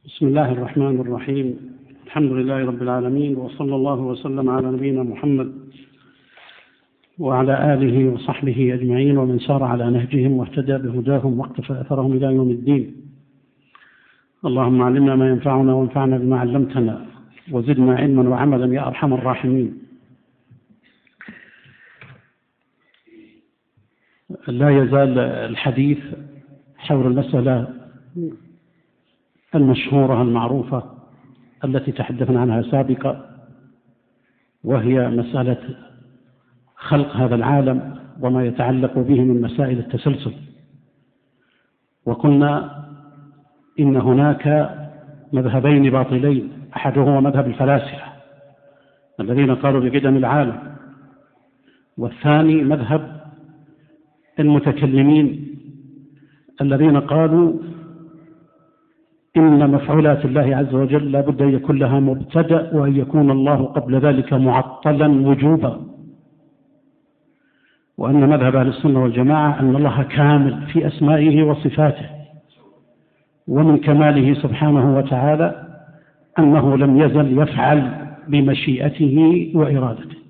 بسم الله الرحمن الرحيم. الحمد لله رب العالمين، وصلى الله وسلم على نبينا محمد وعلى آله وصحبه أجمعين ومن سار على نهجهم واهتدى بهداهم واقتفى أثرهم إلى يوم الدين. اللهم علمنا ما ينفعنا وانفعنا بما علمتنا وزدنا علما وعملا يا أرحم الراحمين. لا يزال الحديث حول المسألة المشهورة المعروفة التي تحدثنا عنها سابقا، وهي مسألة خلق هذا العالم وما يتعلق به من مسائل التسلسل. وقلنا إن هناك مذهبين باطلين، أحدهما مذهب الفلاسفة الذين قالوا بقدم العالم، والثاني مذهب المتكلمين الذين قالوا إن مفعولات الله عز وجل لا بد أن يكون لها مبتدأ وأن يكون الله قبل ذلك معطلا وجوبا، وأن مذهب أهل السنة والجماعة أن الله كامل في أسمائه وصفاته، ومن كماله سبحانه وتعالى أنه لم يزل يفعل بمشيئته وإرادته.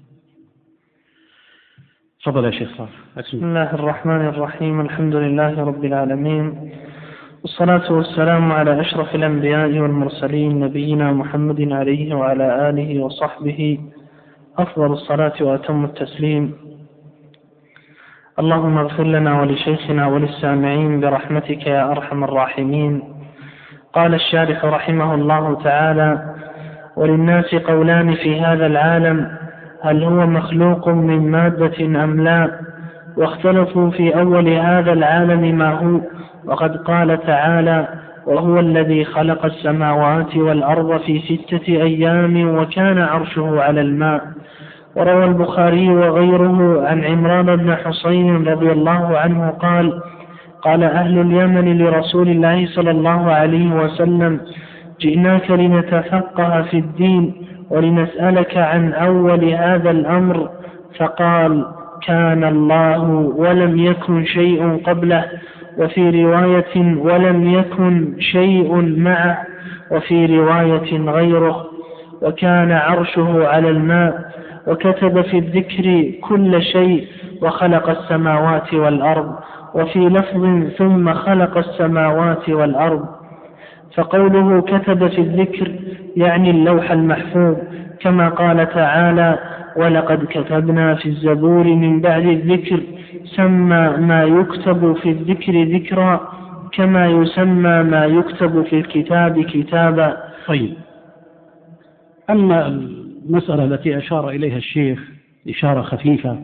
تفضل يا شيخ صالح. بسم الله الرحمن الرحيم. الحمد لله رب العالمين، والصلاة والسلام على أشرف الأنبياء والمرسلين نبينا محمد عليه وعلى آله وصحبه أفضل الصلاة وأتم التسليم. اللهم اغفر لنا ولشيخنا وللسامعين برحمتك يا أرحم الراحمين. قال الشارح رحمه الله تعالى: وللناس قولان في هذا العالم، هل هو مخلوق من مادة أم لا؟ واختلفوا في أول هذا العالم ما هو، وقد قال تعالى: وهو الذي خلق السماوات والأرض في 6 أيام وكان عرشه على الماء. وروى البخاري وغيره عن عمران بن حسين رضي الله عنه قال: قال أهل اليمن لرسول الله صلى الله عليه وسلم: جئناك لنتفقه في الدين ولنسألك عن أول هذا الأمر. فقال: كان الله ولم يكن شيء قبله، وفي رواية ولم يكن شيء معه، وفي رواية غيره، وكان عرشه على الماء، وكتب في الذكر كل شيء، وخلق السماوات والأرض، وفي لفظ ثم خلق السماوات والأرض. فقوله كتب في الذكر يعني اللوح المحفوظ، كما قال تعالى: ولقد كتبنا في الزبور من بعد الذكر سمى ما يكتب في الذكر ذكرا، كما يسمى ما يكتب في الكتاب كتابا. طيب، أما المسألة التي أشار إليها الشيخ إشارة خفيفة،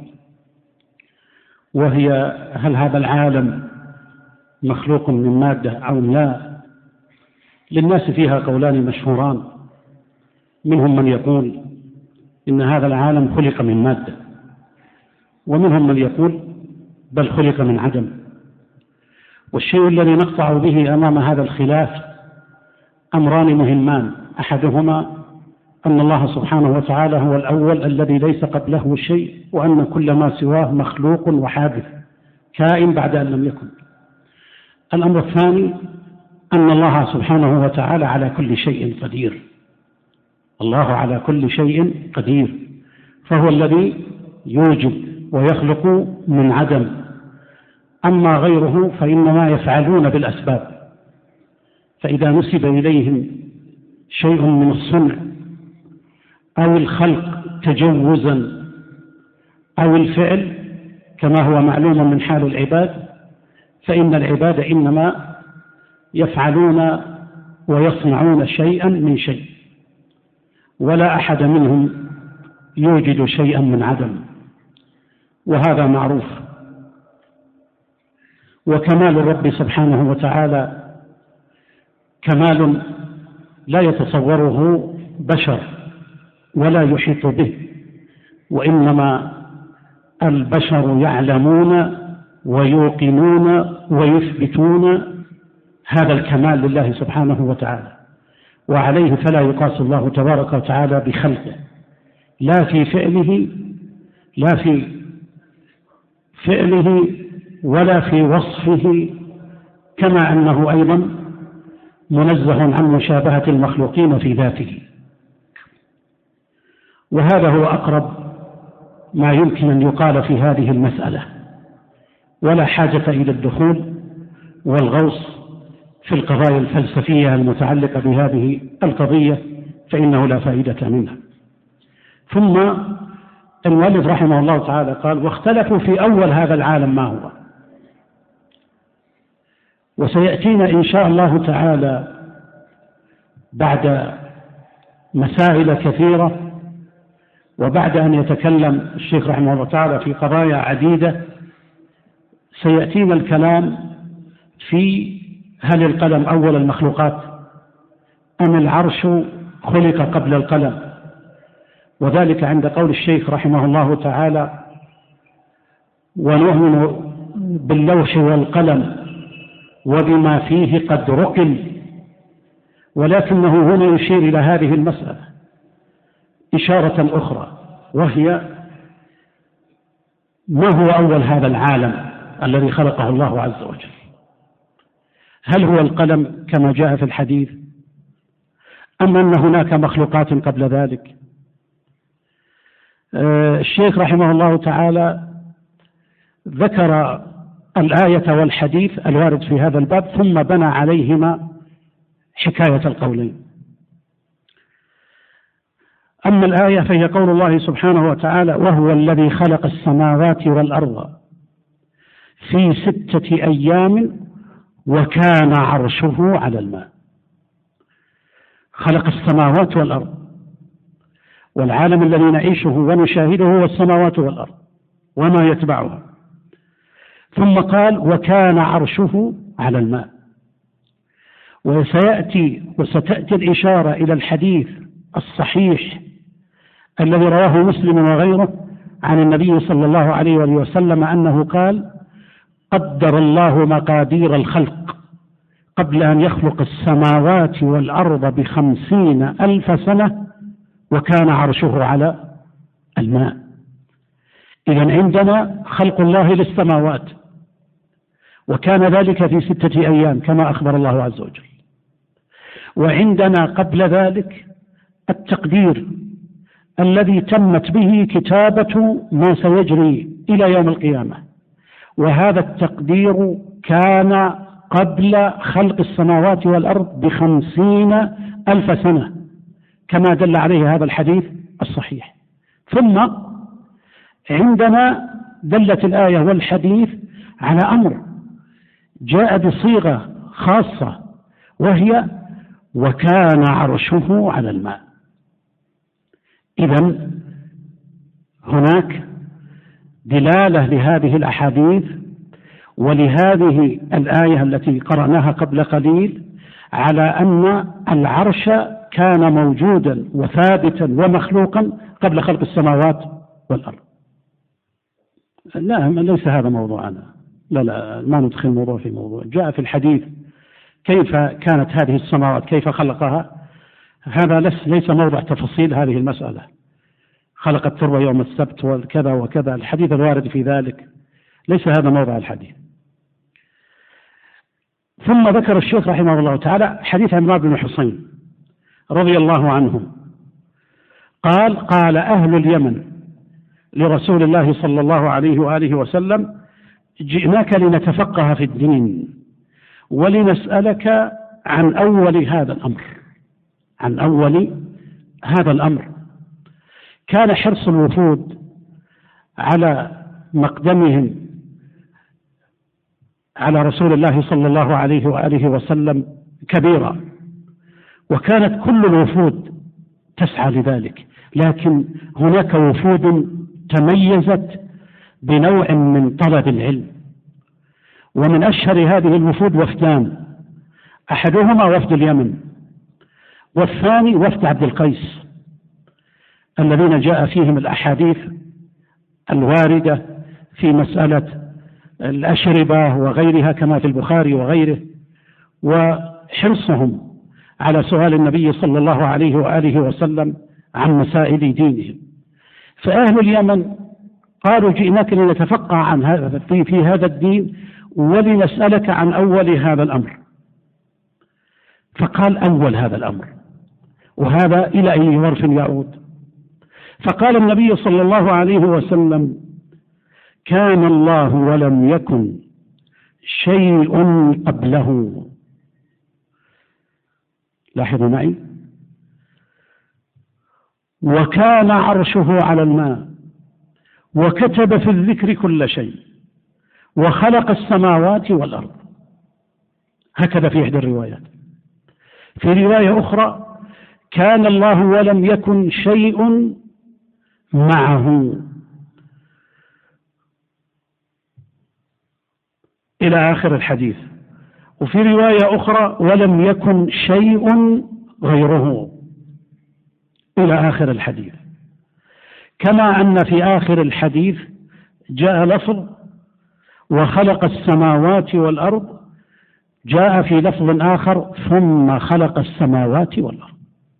وهي هل هذا العالم مخلوق من مادة أو لا، للناس فيها قولان مشهوران. منهم من يقول إن هذا العالم خلق من مادة، ومنهم من يقول بل خلق من عدم. والشيء الذي نقطع به أمام هذا الخلاف أمران مهمان، أحدهما أن الله سبحانه وتعالى هو الأول الذي ليس قبله شيء، وأن كل ما سواه مخلوق وحادث كائن بعد أن لم يكن. الأمر الثاني أن الله سبحانه وتعالى على كل شيء قدير. الله على كل شيء قدير، فهو الذي يوجد ويخلق من عدم. أما غيره فإنما يفعلون بالأسباب، فإذا نسب إليهم شيء من الصنع أو الخلق تجوزا أو الفعل كما هو معلوم من حال العباد، فإن العباد إنما يفعلون ويصنعون شيئا من شيء، ولا أحد منهم يوجد شيئا من عدم، وهذا معروف. وكمال الرب سبحانه وتعالى كمال لا يتصوره بشر ولا يحيط به، وإنما البشر يعلمون ويوقنون ويثبتون هذا الكمال لله سبحانه وتعالى، وعليه فلا يقاس الله تبارك وتعالى بخلقه، لا في فعله ولا في وصفه، كما أنه أيضا منزه عن مشابهة المخلوقين في ذاته، وهذا هو أقرب ما يمكن أن يقال في هذه المسألة، ولا حاجة إلى الدخول والغوص في القضايا الفلسفية المتعلقة بهذه القضية، فإنه لا فائدة منها. ثم المؤلف رحمه الله تعالى قال: واختلفوا في أول هذا العالم ما هو. وسيأتينا إن شاء الله تعالى بعد مسائل كثيرة، وبعد أن يتكلم الشيخ رحمه الله تعالى في قضايا عديدة، سيأتينا الكلام في هل القلم أول المخلوقات أم العرش خلق قبل القلم، وذلك عند قول الشيخ رحمه الله تعالى: ونؤمن باللوح والقلم وبما فيه قد رقم. ولكنه هنا يشير إلى هذه المسألة إشارة أخرى، وهي ما هو أول هذا العالم الذي خلقه الله عز وجل؟ هل هو القلم كما جاء في الحديث، أم أن هناك مخلوقات قبل ذلك؟ الشيخ رحمه الله تعالى ذكر الآية والحديث الوارد في هذا الباب، ثم بنى عليهما حكاية القولين. أما الآية فهي قول الله سبحانه وتعالى: وهو الذي خلق السماوات والأرض في 6 أيام وكان عرشه على الماء. خلق السماوات والأرض، والعالم الذي نعيشه ونشاهده هو السماوات والأرض وما يتبعها. ثم قال: وكان عرشه على الماء. وستأتي الإشارة إلى الحديث الصحيح الذي رواه مسلم وغيره عن النبي صلى الله عليه وسلم أنه قال: قدر الله مقادير الخلق قبل أن يخلق السماوات والأرض ب50,000 سنة وكان عرشه على الماء. إذن عندنا خلق الله للسماوات، وكان ذلك في 6 أيام كما أخبر الله عز وجل. وعندنا قبل ذلك التقدير الذي تمت به كتابة ما سيجري إلى يوم القيامة، وهذا التقدير كان قبل خلق السماوات والأرض ب50,000 سنة كما دل عليه هذا الحديث الصحيح. ثم عندنا دلت الآية والحديث على أمر جاء بصيغة خاصة، وهي: وكان عرشه على الماء. إذن هناك دلالة لهذه الأحاديث ولهذه الآية التي قرأناها قبل قليل على أن العرش كان موجودا وثابتا ومخلوقا قبل خلق السماوات والأرض. لا، ليس هذا موضوعنا، لا ما ندخل موضوع في موضوع. جاء في الحديث كيف كانت هذه السماوات، كيف خلقها. هذا ليس موضع تفصيل هذه المسألة. خلق التربة يوم السبت وكذا وكذا، الحديث الوارد في ذلك ليس هذا موضع الحديث. ثم ذكر الشيخ رحمه الله تعالى حديث عمران بن حسين رضي الله عنه قال: قال أهل اليمن لرسول الله صلى الله عليه وآله وسلم: جئناك لنتفقه في الدين ولنسألك عن أول هذا الأمر. عن أول هذا الأمر. كان حرص الوفود على مقدمهم على رسول الله صلى الله عليه وآله وسلم كبيرا، وكانت كل الوفود تسعى لذلك، لكن هناك وفود تميزت بنوع من طلب العلم. ومن أشهر هذه الوفود وفدان، أحدهما وفد اليمن، والثاني وفد عبد القيس، الذين جاء فيهم الأحاديث الواردة في مسألة الأشربة وغيرها كما في البخاري وغيره، وحرصهم على سؤال النبي صلى الله عليه وآله وسلم عن مسائل دينهم. فأهل اليمن قالوا: جئناك لنتفقه عن هذا في هذا الدين ولنسألك عن أول هذا الأمر. فقال أول هذا الأمر، وهذا إلى أي ظرف يعود؟ فقال النبي صلى الله عليه وسلم: كان الله ولم يكن شيء قبله. لاحظوا معي: وكان عرشه على الماء، وكتب في الذكر كل شيء، وخلق السماوات والأرض. هكذا في إحدى الروايات. في رواية أخرى: كان الله ولم يكن شيء معه، إلى آخر الحديث. وفي رواية أخرى: ولم يكن شيء غيره، إلى آخر الحديث. كما أن في آخر الحديث جاء لفظ: وخلق السماوات والأرض، جاء في لفظ آخر: ثم خلق السماوات والأرض.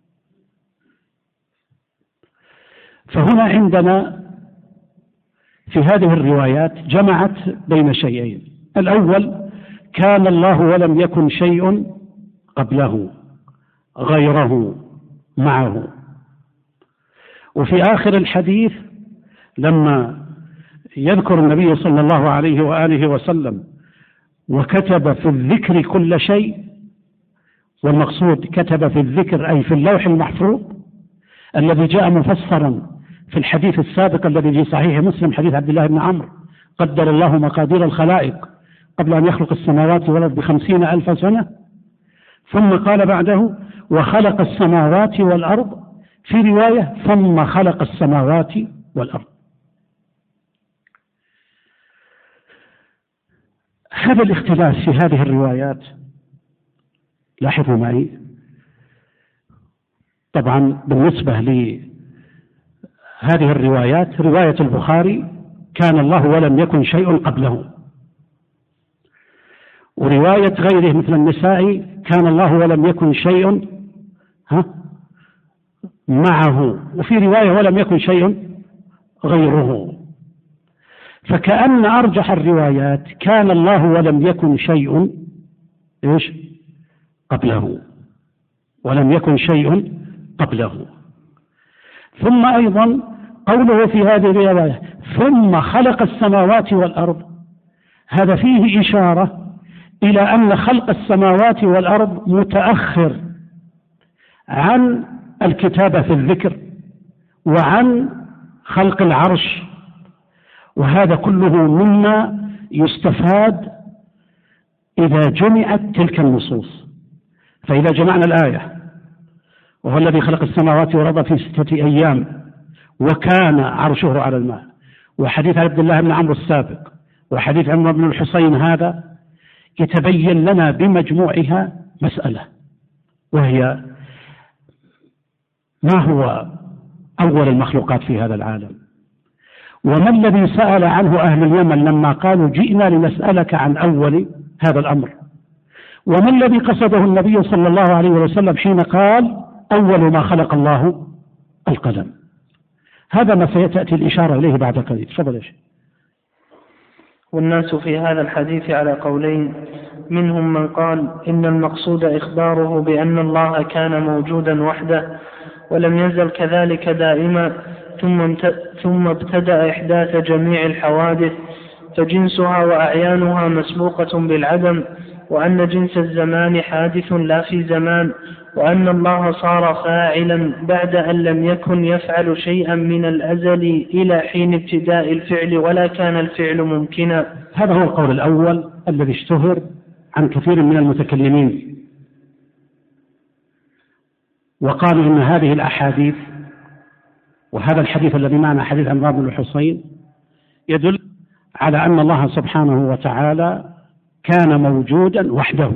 فهنا عندنا في هذه الروايات جمعت بين شيئين: الأول كان الله ولم يكن شيء قبله غيره معه. وفي آخر الحديث لما يذكر النبي صلى الله عليه وآله وسلم: وكتب في الذكر كل شيء، والمقصود كتب في الذكر أي في اللوح المحفوظ الذي جاء مفسرا في الحديث السابق الذي في صحيح مسلم، حديث عبد الله بن عمرو: قدر الله مقادير الخلائق قبل أن يخلق السماوات والأرض ب50,000 سنة. ثم قال بعده: وخلق السماوات والأرض، في رواية: ثم خلق السماوات والأرض. هذا الاختلاف في هذه الروايات، لاحظوا معي، طبعا بالنسبة لهذه الروايات: رواية البخاري كان الله ولم يكن شيء قبله، ورواية غيره مثل النسائي كان الله ولم يكن شيء معه، وفي رواية ولم يكن شيء غيره. فكأن أرجح الروايات كان الله ولم يكن شيء قبله، ولم يكن شيء قبله. ثم أيضا قوله في هذه الرواية: ثم خلق السماوات والأرض، هذا فيه إشارة إلى أن خلق السماوات والأرض متأخر عن الكتابة في الذكر وعن خلق العرش. وهذا كله مما يستفاد إذا جمعت تلك النصوص. فإذا جمعنا الآية: وهو الذي خلق السماوات والأرض في 6 أيام وكان عرشه على الماء، وحديث عبد الله بن عمرو السابق، وحديث عمرو بن الحصين، هذا يتبين لنا بمجموعها مسألة، وهي: ما هو أول المخلوقات في هذا العالم؟ وما الذي سأل عنه أهل اليمن لما قالوا: جئنا لنسألك عن أول هذا الأمر؟ وما الذي قصده النبي صلى الله عليه وسلم حين قال: أول ما خلق الله القلم؟ هذا ما سيتأتي الإشارة إليه بعد قليل. تفضل يا شيخ. والناس في هذا الحديث على قولين: منهم من قال إن المقصود إخباره بأن الله كان موجودا وحده ولم يزل كذلك دائما، ثم ابتدأ إحداث جميع الحوادث، فجنسها وأعيانها مسبوقة بالعدم، وأن جنس الزمان حادث لا في زمان، وأن الله صار فاعلا بعد أن لم يكن يفعل شيئا من الأزل إلى حين ابتداء الفعل، ولا كان الفعل ممكنا. هذا هو القول الأول الذي اشتهر عن كثير من المتكلمين، وقالوا إن هذه الأحاديث وهذا الحديث الذي معنا حديث عمرو بن الحصين يدل على أن الله سبحانه وتعالى كان موجودا وحده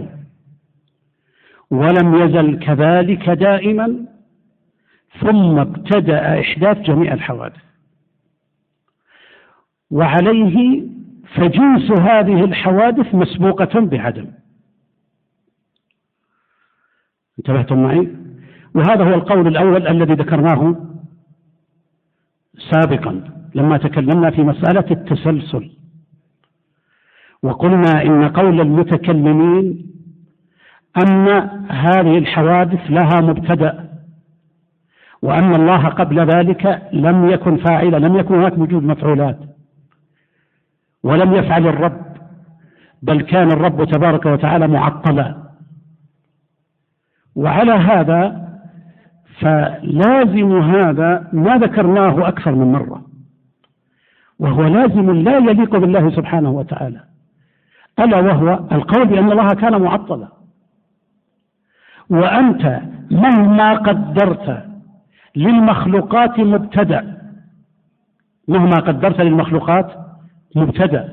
ولم يزل كذلك دائما، ثم ابتدأ إحداث جميع الحوادث، وعليه فجنس هذه الحوادث مسبوقة بعدم. انتبهتم معي؟ وهذا هو القول الأول الذي ذكرناه سابقا لما تكلمنا في مسألة التسلسل، وقلنا إن قول المتكلمين أن هذه الحوادث لها مبتدأ، وأن الله قبل ذلك لم يكن فاعلا، لم يكن هناك وجود مفعولات، ولم يفعل الرب، بل كان الرب تبارك وتعالى معطلا. وعلى هذا فلازم هذا ما ذكرناه أكثر من مرة، وهو لازم لا يليق بالله سبحانه وتعالى، ألا وهو القول بأن الله كان معطلا. وأنت مهما قدرت للمخلوقات مبتدأ، مهما قدرت للمخلوقات مبتدأ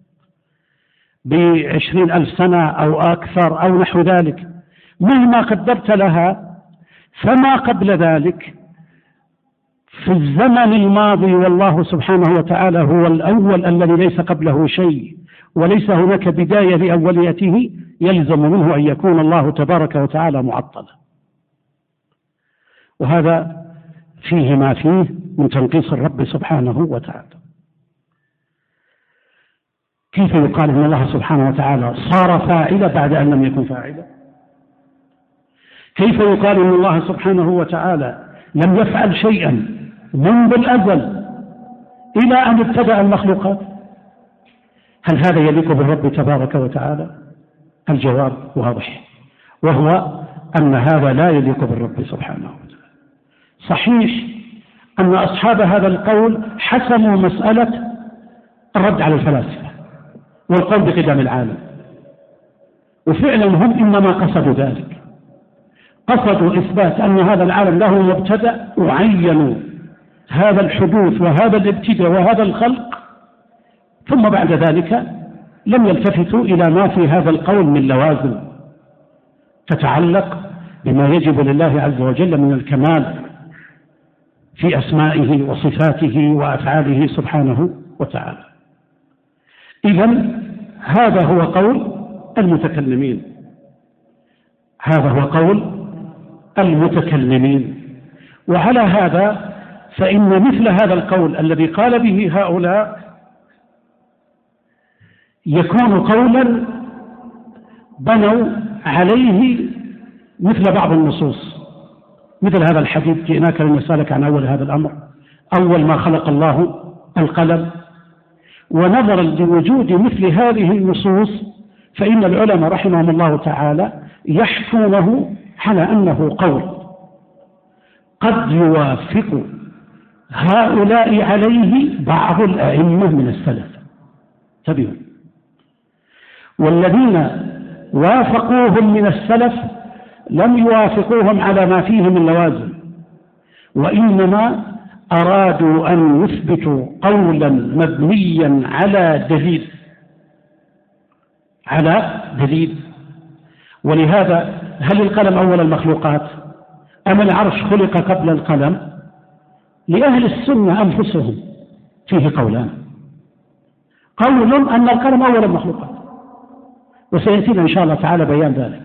ب20,000 سنة أو أكثر أو نحو ذلك، مهما قدرت لها، فما قبل ذلك في الزمن الماضي والله سبحانه وتعالى هو الأول الذي ليس قبله شيء وليس هناك بداية لأوليته، يلزم منه أن يكون الله تبارك وتعالى معطلا. وهذا فيه ما فيه من تنقيص الرب سبحانه وتعالى. كيف يقال أن الله سبحانه وتعالى صار فاعلا بعد أن لم يكن فاعلا؟ كيف يقال أن الله سبحانه وتعالى لم يفعل شيئا منذ الأزل إلى أن ابتدأ المخلوقات؟ هل هذا يليق بالرب تبارك وتعالى؟ الجواب واضح، وهو أن هذا لا يليق بالرب سبحانه وتعالى. صحيح أن أصحاب هذا القول حسموا مسألة الرد على الفلاسفة والقول بقدم العالم، وفعلا هم إنما قصدوا ذلك، قصدوا إثبات أن هذا العالم له مبتدأ، وعينوا هذا الحدوث وهذا الابتداء وهذا الخلق، ثم بعد ذلك لم يلتفتوا إلى ما في هذا القول من لوازم تتعلق بما يجب لله عز وجل من الكمال في أسمائه وصفاته وأفعاله سبحانه وتعالى. إذن هذا هو قول المتكلمين، هذا هو قول المتكلمين. وعلى هذا فإن مثل هذا القول الذي قال به هؤلاء يكون قولا بنوا عليه مثل بعض النصوص، مثل هذا الحديث: جئناك لنسألك عن أول هذا الأمر، أول ما خلق الله القلم. ونظرا لوجود مثل هذه النصوص فإن العلماء رحمهم الله تعالى يحكونه على أنه قول قد يوافق هؤلاء عليه بعض الأئمة من السلف. تبعوا، والذين وافقوهم من السلف لم يوافقوهم على ما فيه من لوازم، وإنما أرادوا أن يثبتوا قولا مبنيا على دليل. ولهذا هل القلم أول المخلوقات أم العرش خلق قبل القلم؟ لأهل السنة أنفسهم فيه قولان: قول أن القلم أول المخلوقات، وسيأتينا إن شاء الله تعالى بيان ذلك.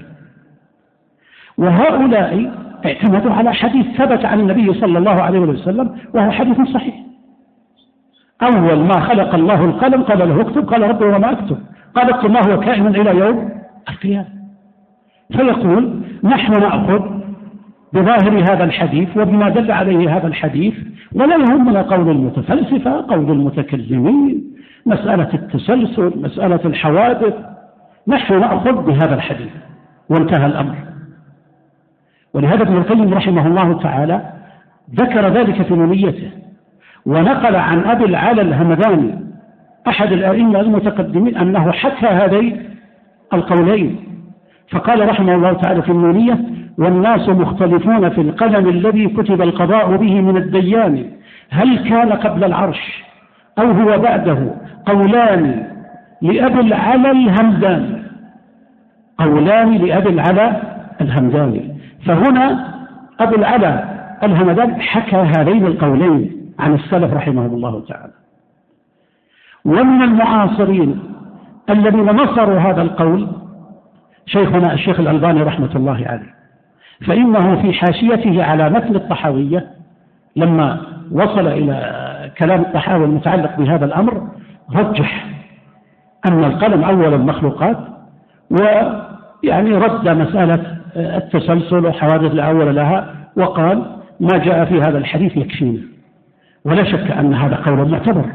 وهؤلاء اعتمدوا على حديث ثبت عن النبي صلى الله عليه وسلم، وهو حديث صحيح: أول ما خلق الله القلم قال له اكتب، قال ربي وما أكتب، قال اكتب ما هو كائن إلى يوم القيامة. فيقول نحن نأخذ بظاهر هذا الحديث وبما دل عليه هذا الحديث، ولا يهمنا قول المتفلسفة، قول المتكلمين، مسألة التسلسل، مسألة الحوادث، نحن نأخذ بهذا الحديث، وانتهى الأمر. ولهذا ابن القيم رحمه الله تعالى ذكر ذلك في نونيته، ونقل عن أبي العلا الهمداني أحد الأئمة المتقدمين أنه حكى هذين القولين، فقال رحمه الله تعالى في النونية: والناس مختلفون في القلم الذي كتب القضاء به من الديان، هل كان قبل العرش أو هو بعده؟ قولان لأبي العلا الهمداني، قولان لأبي العلا الهمداني. فهنا أبو العلا الهمداني حكى هذين القولين عن السلف رحمه الله تعالى. ومن المعاصرين الذين نصروا هذا القول شيخنا الشيخ الألباني رحمة الله عليه، فإنه في حاشيته على متن الطحاوية لما وصل إلى كلام الطحاوي المتعلق بهذا الأمر رجح أن القلم أول المخلوقات، يعني رد مسألة التسلسل وحوادث لا أول لها، وقال ما جاء في هذا الحديث يكفينا. ولا شك أن هذا قول معتبر،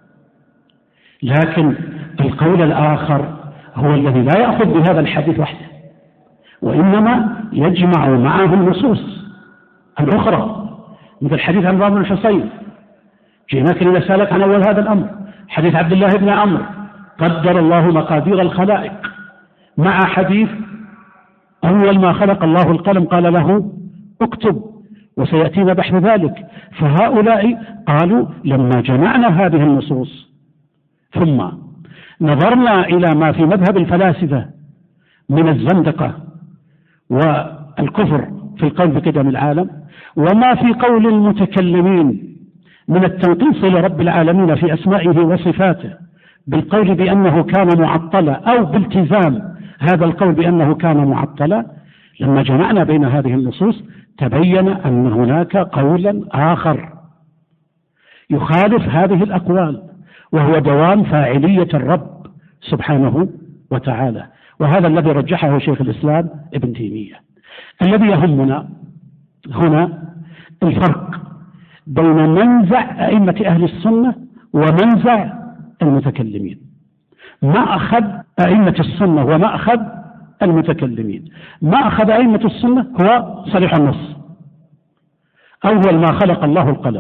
لكن القول الآخر هو الذي لا يأخذ بهذا الحديث وحده، وإنما يجمع معه النصوص الأخرى، مثل حديث عمران بن الحصين جئناك لنسألك عن أول هذا الأمر، حديث عبد الله بن عمرو قدر الله مقادير الخلائق، مع حديث أول ما خلق الله القلم قال له اكتب، وسيأتينا بحث ذلك. فهؤلاء قالوا لما جمعنا هذه النصوص ثم نظرنا إلى ما في مذهب الفلاسفة من الزندقة والكفر في القول بقدم العالم، وما في قول المتكلمين من التنقيص لرب العالمين في أسمائه وصفاته بالقول بأنه كان معطلا أو بالتزام هذا القول بأنه كان معطلا، لما جمعنا بين هذه النصوص تبين أن هناك قولا آخر يخالف هذه الأقوال، وهو دوام فاعلية الرب سبحانه وتعالى، وهذا الذي رجحه شيخ الإسلام ابن تيمية. الذي يهمنا هنا الفرق بين منزع أئمة أهل السنة ومنزع المتكلمين. ما أخذ أئمة السنة وما أخذ المتكلمين. ما أخذ أئمة السنة هو صريح النص، أول ما خلق الله القلم،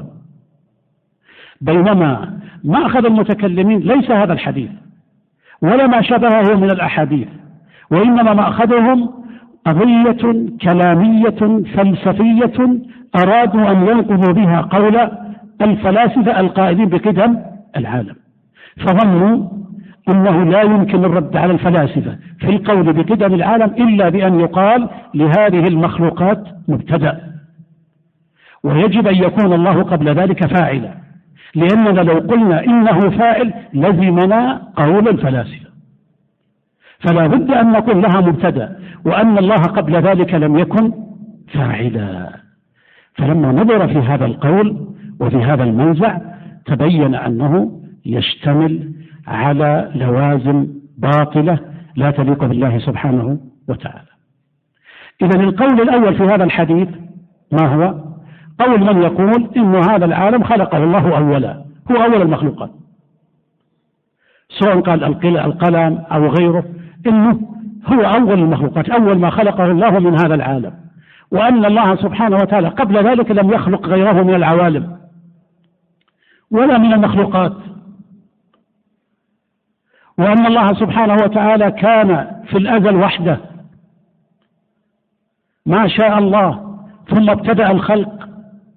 بينما ما أخذ المتكلمين ليس هذا الحديث ولا ما شبهه من الأحاديث، وإنما ما أخذهم قضية كلامية فلسفية أرادوا أن ينقضوا بها قول الفلاسفة القائلين بقدم العالم، فظنوا أنه لا يمكن الرد على الفلاسفة في القول بقدم العالم إلا بأن يقال لهذه المخلوقات مبتدأ، ويجب أن يكون الله قبل ذلك فاعلا، لأننا لو قلنا إنه فاعل لزمنا قول الفلاسفة، فلا بد أن نقول لها مبتدأ وأن الله قبل ذلك لم يكن فاعلا. فلما نظر في هذا القول وفي هذا المنزع تبين أنه يشتمل على لوازم باطلة لا تليق بالله سبحانه وتعالى. إذن القول الأول في هذا الحديث ما هو؟ قول من يقول إن هذا العالم خلقه الله أولا، هو أول المخلوقات، سواء قال القلم أو غيره، إنه هو أول المخلوقات، أول ما خلقه الله من هذا العالم، وأن الله سبحانه وتعالى قبل ذلك لم يخلق غيره من العوالم ولا من المخلوقات، وأن الله سبحانه وتعالى كان في الأزل وحده ما شاء الله ثم ابتدأ الخلق،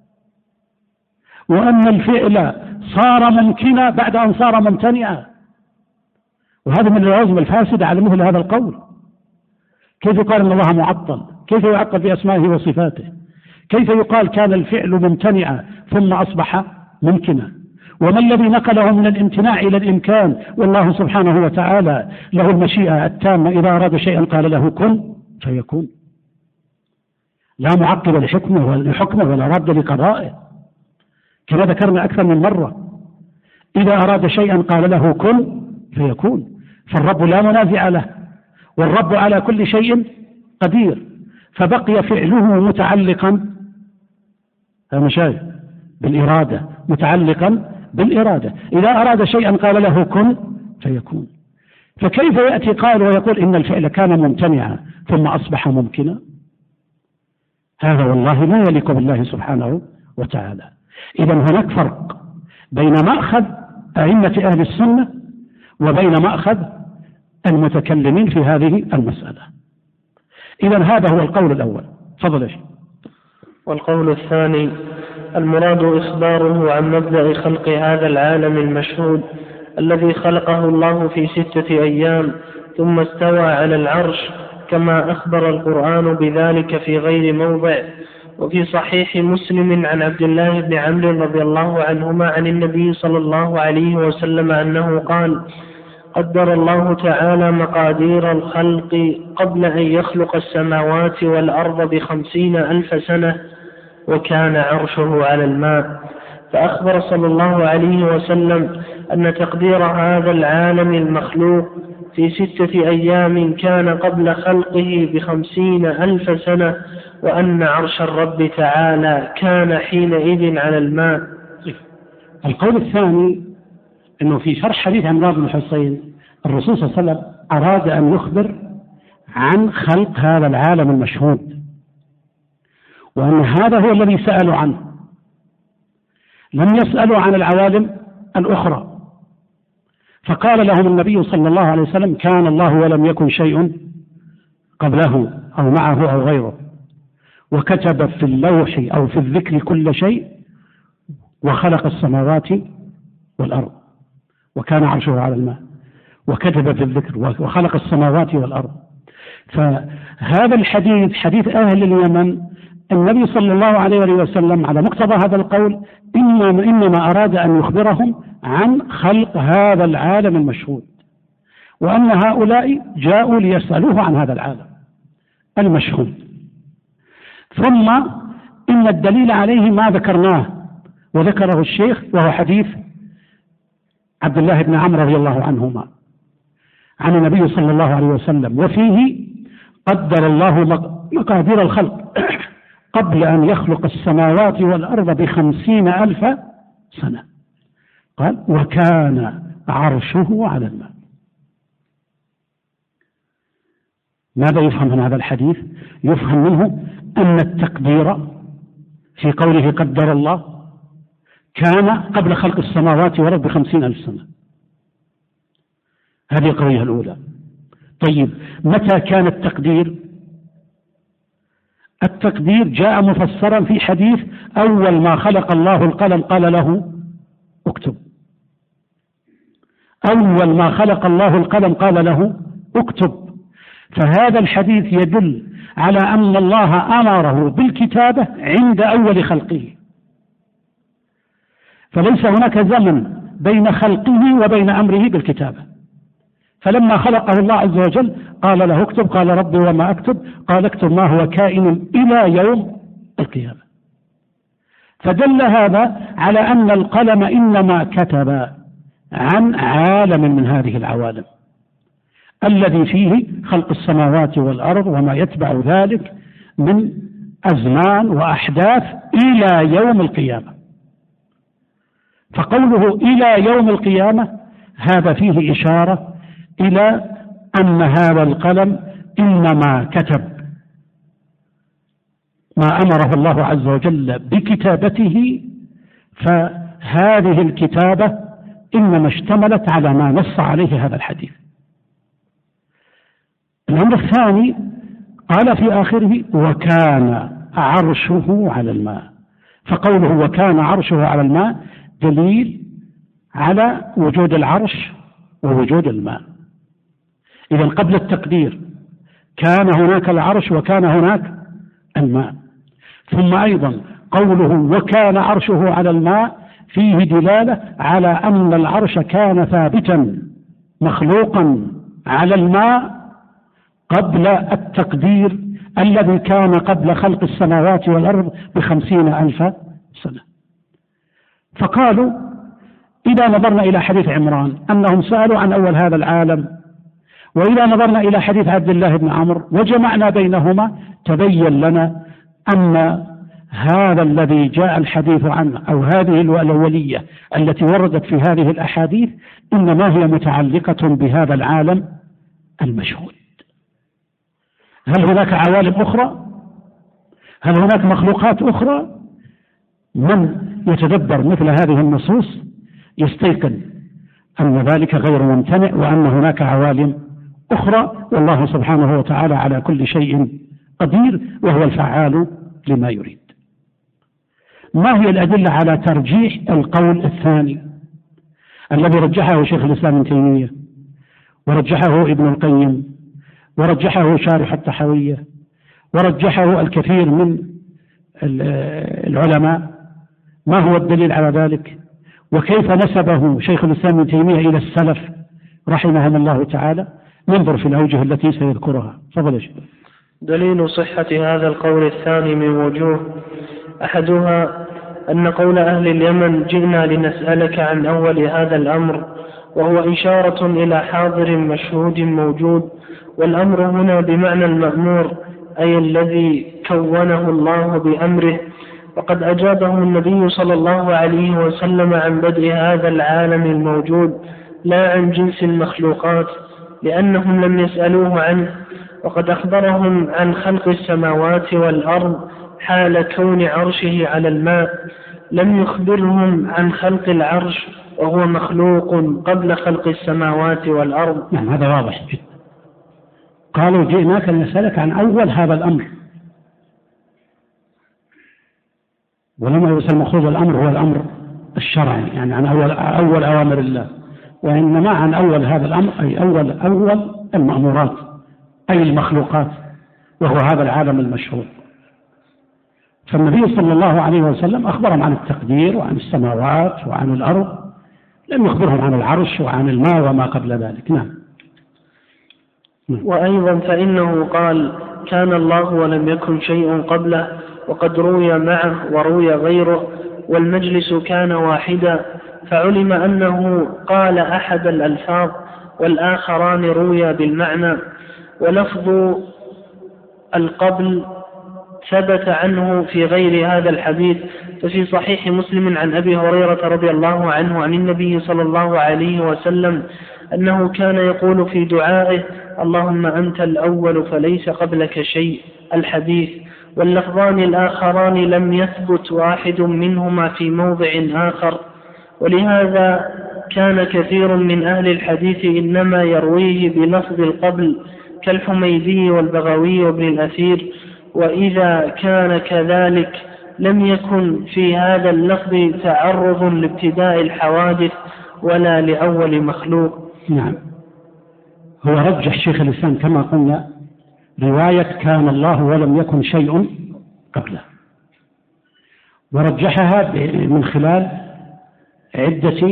وأن الفعل صار ممكنا بعد أن صار ممتنعا. وهذا من اللوازم الفاسدة على مثل هذا القول. كيف يقال أن الله معطل؟ كيف يعطل بأسمائه وصفاته؟ كيف يقال كان الفعل ممتنعا ثم أصبح ممكنا؟ وما الذي نقله من الامتناع إلى الإمكان؟ والله سبحانه وتعالى له المشيئة التامة، إذا أراد شيئا قال له كن فيكون، لا معقب لحكمه ولا راد لقضائه، كما ذكرنا أكثر من مرة. إذا أراد شيئا قال له كن فيكون، فالرب لا منازع له، والرب على كل شيء قدير، فبقي فعله متعلقا بالإرادة، متعلقا بالإرادة. إذا أراد شيئا قال له كن فيكون. فكيف يأتي قائل ويقول إن الفعل كان ممتنعا ثم أصبح ممكنا؟ هذا والله لا يليق بالله سبحانه وتعالى. إذن هناك فرق بين مأخذ أئمة أهل السنة وبين مأخذ المتكلمين في هذه المسألة. إذن هذا هو القول الأول. تفضل. والقول الثاني المراد إخباره عن مبدأ خلق هذا العالم المشهود الذي خلقه الله في 6 أيام ثم استوى على العرش، كما أخبر القرآن بذلك في غير موضع. وفي صحيح مسلم عن عبد الله بن عمرو رضي الله عنهما عن النبي صلى الله عليه وسلم أنه قال: قدر الله تعالى مقادير الخلق قبل أن يخلق السماوات والأرض ب50,000 سنة، وكان عرشه على الماء. فأخبر صلى الله عليه وسلم أن تقدير هذا العالم المخلوق في 6 أيام كان قبل خلقه ب50,000 سنة، وأن عرش الرب تعالى كان حينئذ على الماء. القول الثاني أنه في شرح حديث عمران بن الحصين الرسول صلى الله عليه وسلم أراد أن يخبر عن خلق هذا العالم المشهود، وأن هذا هو الذي سألوا عنه، لم يسألوا عن العوالم الأخرى. فقال لهم النبي صلى الله عليه وسلم: كان الله ولم يكن شيء قبله أو معه أو غيره، وكتب في اللوح أو في الذكر كل شيء، وخلق السماوات والأرض، وكان عرشه على الماء، وكتب في الذكر وخلق السماوات والأرض. فهذا الحديث حديث أهل اليمن، النبي صلى الله عليه وسلم على مقتضى هذا القول إنما أراد أن يخبرهم عن خلق هذا العالم المشهود، وأن هؤلاء جاءوا ليسألوه عن هذا العالم المشهود. ثم إن الدليل عليه ما ذكرناه وذكره الشيخ، وهو حديث عبد الله بن عمرو رضي الله عنهما عن النبي صلى الله عليه وسلم، وفيه: قدر الله مقادير الخلق قبل أن يخلق السماوات والأرض ب50,000 سنة. قال: وكان عرشه على الماء. ماذا يفهم من هذا الحديث؟ يفهم منه أن التقدير في قوله قدر الله كان قبل خلق السماوات والأرض ب50,000 سنة. هذه القضية الأولى. طيب، متى كان التقدير؟ التقدير جاء مفسرا في حديث: أول ما خلق الله القلم قال له اكتب. أول ما خلق الله القلم قال له اكتب. فهذا الحديث يدل على أن الله أمره بالكتابة عند أول خلقه، فليس هناك زمن بين خلقه وبين أمره بالكتابة. فلما خلقه الله عز وجل قال له اكتب، قال: ربي وما أكتب؟ قال: اكتب ما هو كائن إلى يوم القيامة. فدل هذا على أن القلم إنما كتب عن عالم من هذه العوالم الذي فيه خلق السماوات والأرض وما يتبع ذلك من أزمان وأحداث إلى يوم القيامة. فقوله إلى يوم القيامة هذا فيه إشارة إلى أن هذا القلم إنما كتب ما أمره الله عز وجل بكتابته، فهذه الكتابة إنما اشتملت على ما نص عليه هذا الحديث. الأمر الثاني قال في آخره: وكان عرشه على الماء. فقوله وكان عرشه على الماء دليل على وجود العرش ووجود الماء. إذا قبل التقدير كان هناك العرش وكان هناك الماء. ثم أيضا قوله وكان عرشه على الماء فيه دلالة على أن العرش كان ثابتا مخلوقا على الماء قبل التقدير الذي كان قبل خلق السماوات والأرض ب50,000 سنة. فقالوا: إذا نظرنا إلى حديث عمران أنهم سألوا عن أول هذا العالم، وإذا نظرنا إلى حديث عبد الله بن عمرو وجمعنا بينهما، تبين لنا أن هذا الذي جاء الحديث عنه أو هذه الأولية التي وردت في هذه الأحاديث إنما هي متعلقة بهذا العالم المشهود. هل هناك عوالم أخرى؟ هل هناك مخلوقات أخرى؟ من يتدبر مثل هذه النصوص يستيقن أن ذلك غير ممتنع، وأن هناك عوالم أخرى، والله سبحانه وتعالى على كل شيء قدير، وهو الفعال لما يريد. ما هي الأدلة على ترجيح القول الثاني الذي رجحه شيخ الإسلام ابن تيمية ورجحه ابن القيم ورجحه شارح الطحاوية ورجحه الكثير من العلماء؟ ما هو الدليل على ذلك؟ وكيف نسبه شيخ الإسلام ابن تيمية إلى السلف رحمهم الله تعالى؟ ننظر في الأوجه التي سيذكرها. تفضل يا شيخ. دليل صحة هذا القول الثاني من وجوه: أحدها أن قول أهل اليمن جئنا لنسألك عن أول هذا الأمر وهو إشارة إلى حاضر مشهود موجود، والأمر هنا بمعنى المأمور، أي الذي كونه الله بأمره. وقد أجابهم النبي صلى الله عليه وسلم عن بدء هذا العالم الموجود لا عن جنس المخلوقات، لأنهم لم يسألوه عنه. وقد أخبرهم عن خلق السماوات والأرض حال كون عرشه على الماء، لم يخبرهم عن خلق العرش وهو مخلوق قبل خلق السماوات والأرض. نعم، هذا واضح جدا. قالوا جئناك لنسألك عن أول هذا الأمر، ولما يوصل المقصود الأمر هو الأمر الشرعي، يعني عن أول أوامر الله، وإنما عن أول هذا الأمر أي أول المأمورات، أي المخلوقات، وهو هذا العالم المشهود. فالنبي صلى الله عليه وسلم أخبرهم عن التقدير وعن السماوات وعن الأرض، لم يخبرهم عن العرش وعن الماء وما قبل ذلك. نعم. وأيضا فإنه قال كان الله ولم يكن شيء قبله، وقد روي معه وروي غيره، والمجلس كان واحدا، فعلم أنه قال أحد الألفاظ والآخران روي بالمعنى. ولفظ القبل ثبت عنه في غير هذا الحديث، ففي صحيح مسلم عن أبي هريرة رضي الله عنه عن النبي صلى الله عليه وسلم أنه كان يقول في دعائه اللهم أنت الأول فليس قبلك شيء، الحديث. واللفظان الآخران لم يثبت واحد منهما في موضع آخر، ولهذا كان كثير من أهل الحديث إنما يرويه بلفظ القبل كالحميدي والبغوي وابن الأثير. وإذا كان كذلك لم يكن في هذا اللفظ تعرض لابتداء الحوادث ولا لأول مخلوق. نعم، هو رجح شيخ الإسلام كما قلنا رواية كان الله ولم يكن شيء قبله، ورجحها من خلال عدة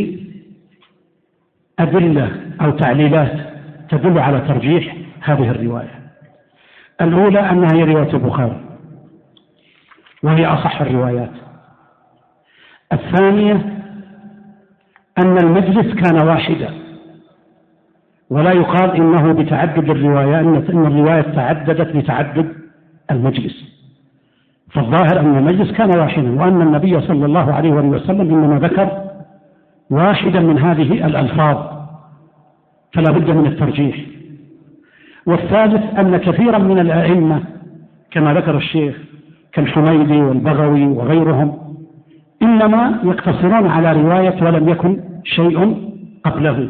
أدلة أو تعليلات تدل على ترجيح هذه الرواية. الأولى أنها هي رواية البخاري وهي أصح الروايات. الثانية أن المجلس كان واحدا، ولا يقال إنه بتعدد الرواية، إن الرواية تعددت بتعدد المجلس، فالظاهر أن المجلس كان واحدا، وأن النبي صلى الله عليه وسلم إنما ذكر واحدا من هذه الألفاظ، فلا بد من الترجيح. والثالث أن كثيرا من الأئمة كما ذكر الشيخ كالحميدي والبغوي وغيرهم إنما يقتصرون على رواية ولم يكن شيء قبله.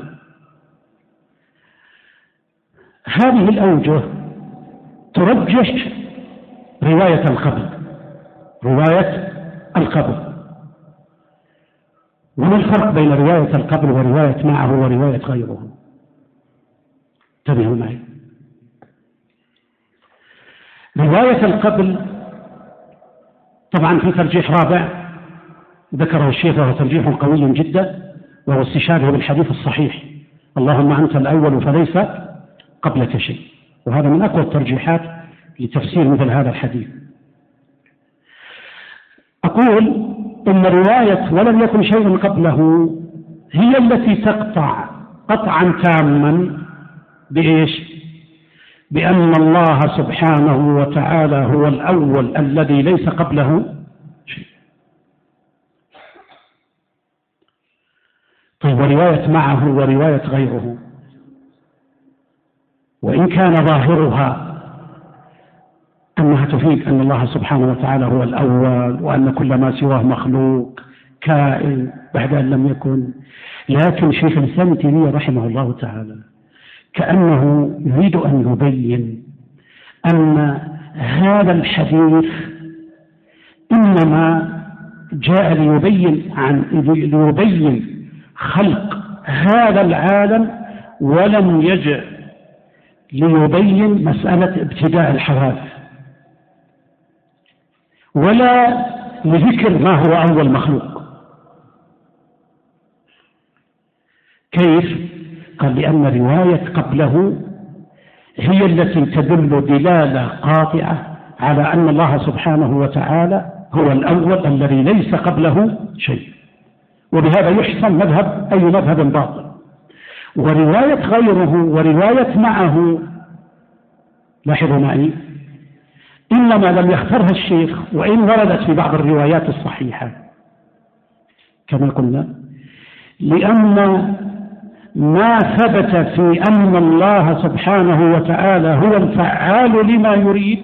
هذه الأوجه ترجح رواية القبل. وما الفرق بين رواية القبل ورواية معه ورواية غيره؟ انتبهوا معي. رواية القبل طبعا في ترجيح رابع ذكره الشيخ، وهو ترجيح قوي جدا، وهو استشهاده بالحديث الصحيح اللهم أنت الأول فليس قبلك شيء، وهذا من أقوى الترجيحات لتفسير مثل هذا الحديث. أقول إن رواية ولم يكن شيء قبله هي التي تقطع قطعا تاما بإيش؟ بأن الله سبحانه وتعالى هو الأول الذي ليس قبله شيء. طيب، ورواية معه ورواية غيره، وإن كان ظاهرها أنها تفيد أن الله سبحانه وتعالى هو الأول وأن كل ما سواه مخلوق كائن بعد أن لم يكن، لكن شيخ الإسلام ابن تيمية رحمه الله تعالى كأنه يريد أن يبين أن هذا الحديث إنما جاء ليبين خلق هذا العالم، ولم يجع ليبين مسألة ابتداء الحوادث ولا لذكر ما هو أول مخلوق. كيف؟ قال لأن رواية قبله هي التي تدل دلالة قاطعة على أن الله سبحانه وتعالى هو الأول الذي ليس قبله شيء، وبهذا يحسن مذهب أي مذهب باطل، ورواية غيره ورواية معه، لاحظوا معي، إنما لم يخترها الشيخ وإن وردت في بعض الروايات الصحيحة كما قلنا، لأن ما ثبت في أن الله سبحانه وتعالى هو الفعال لما يريد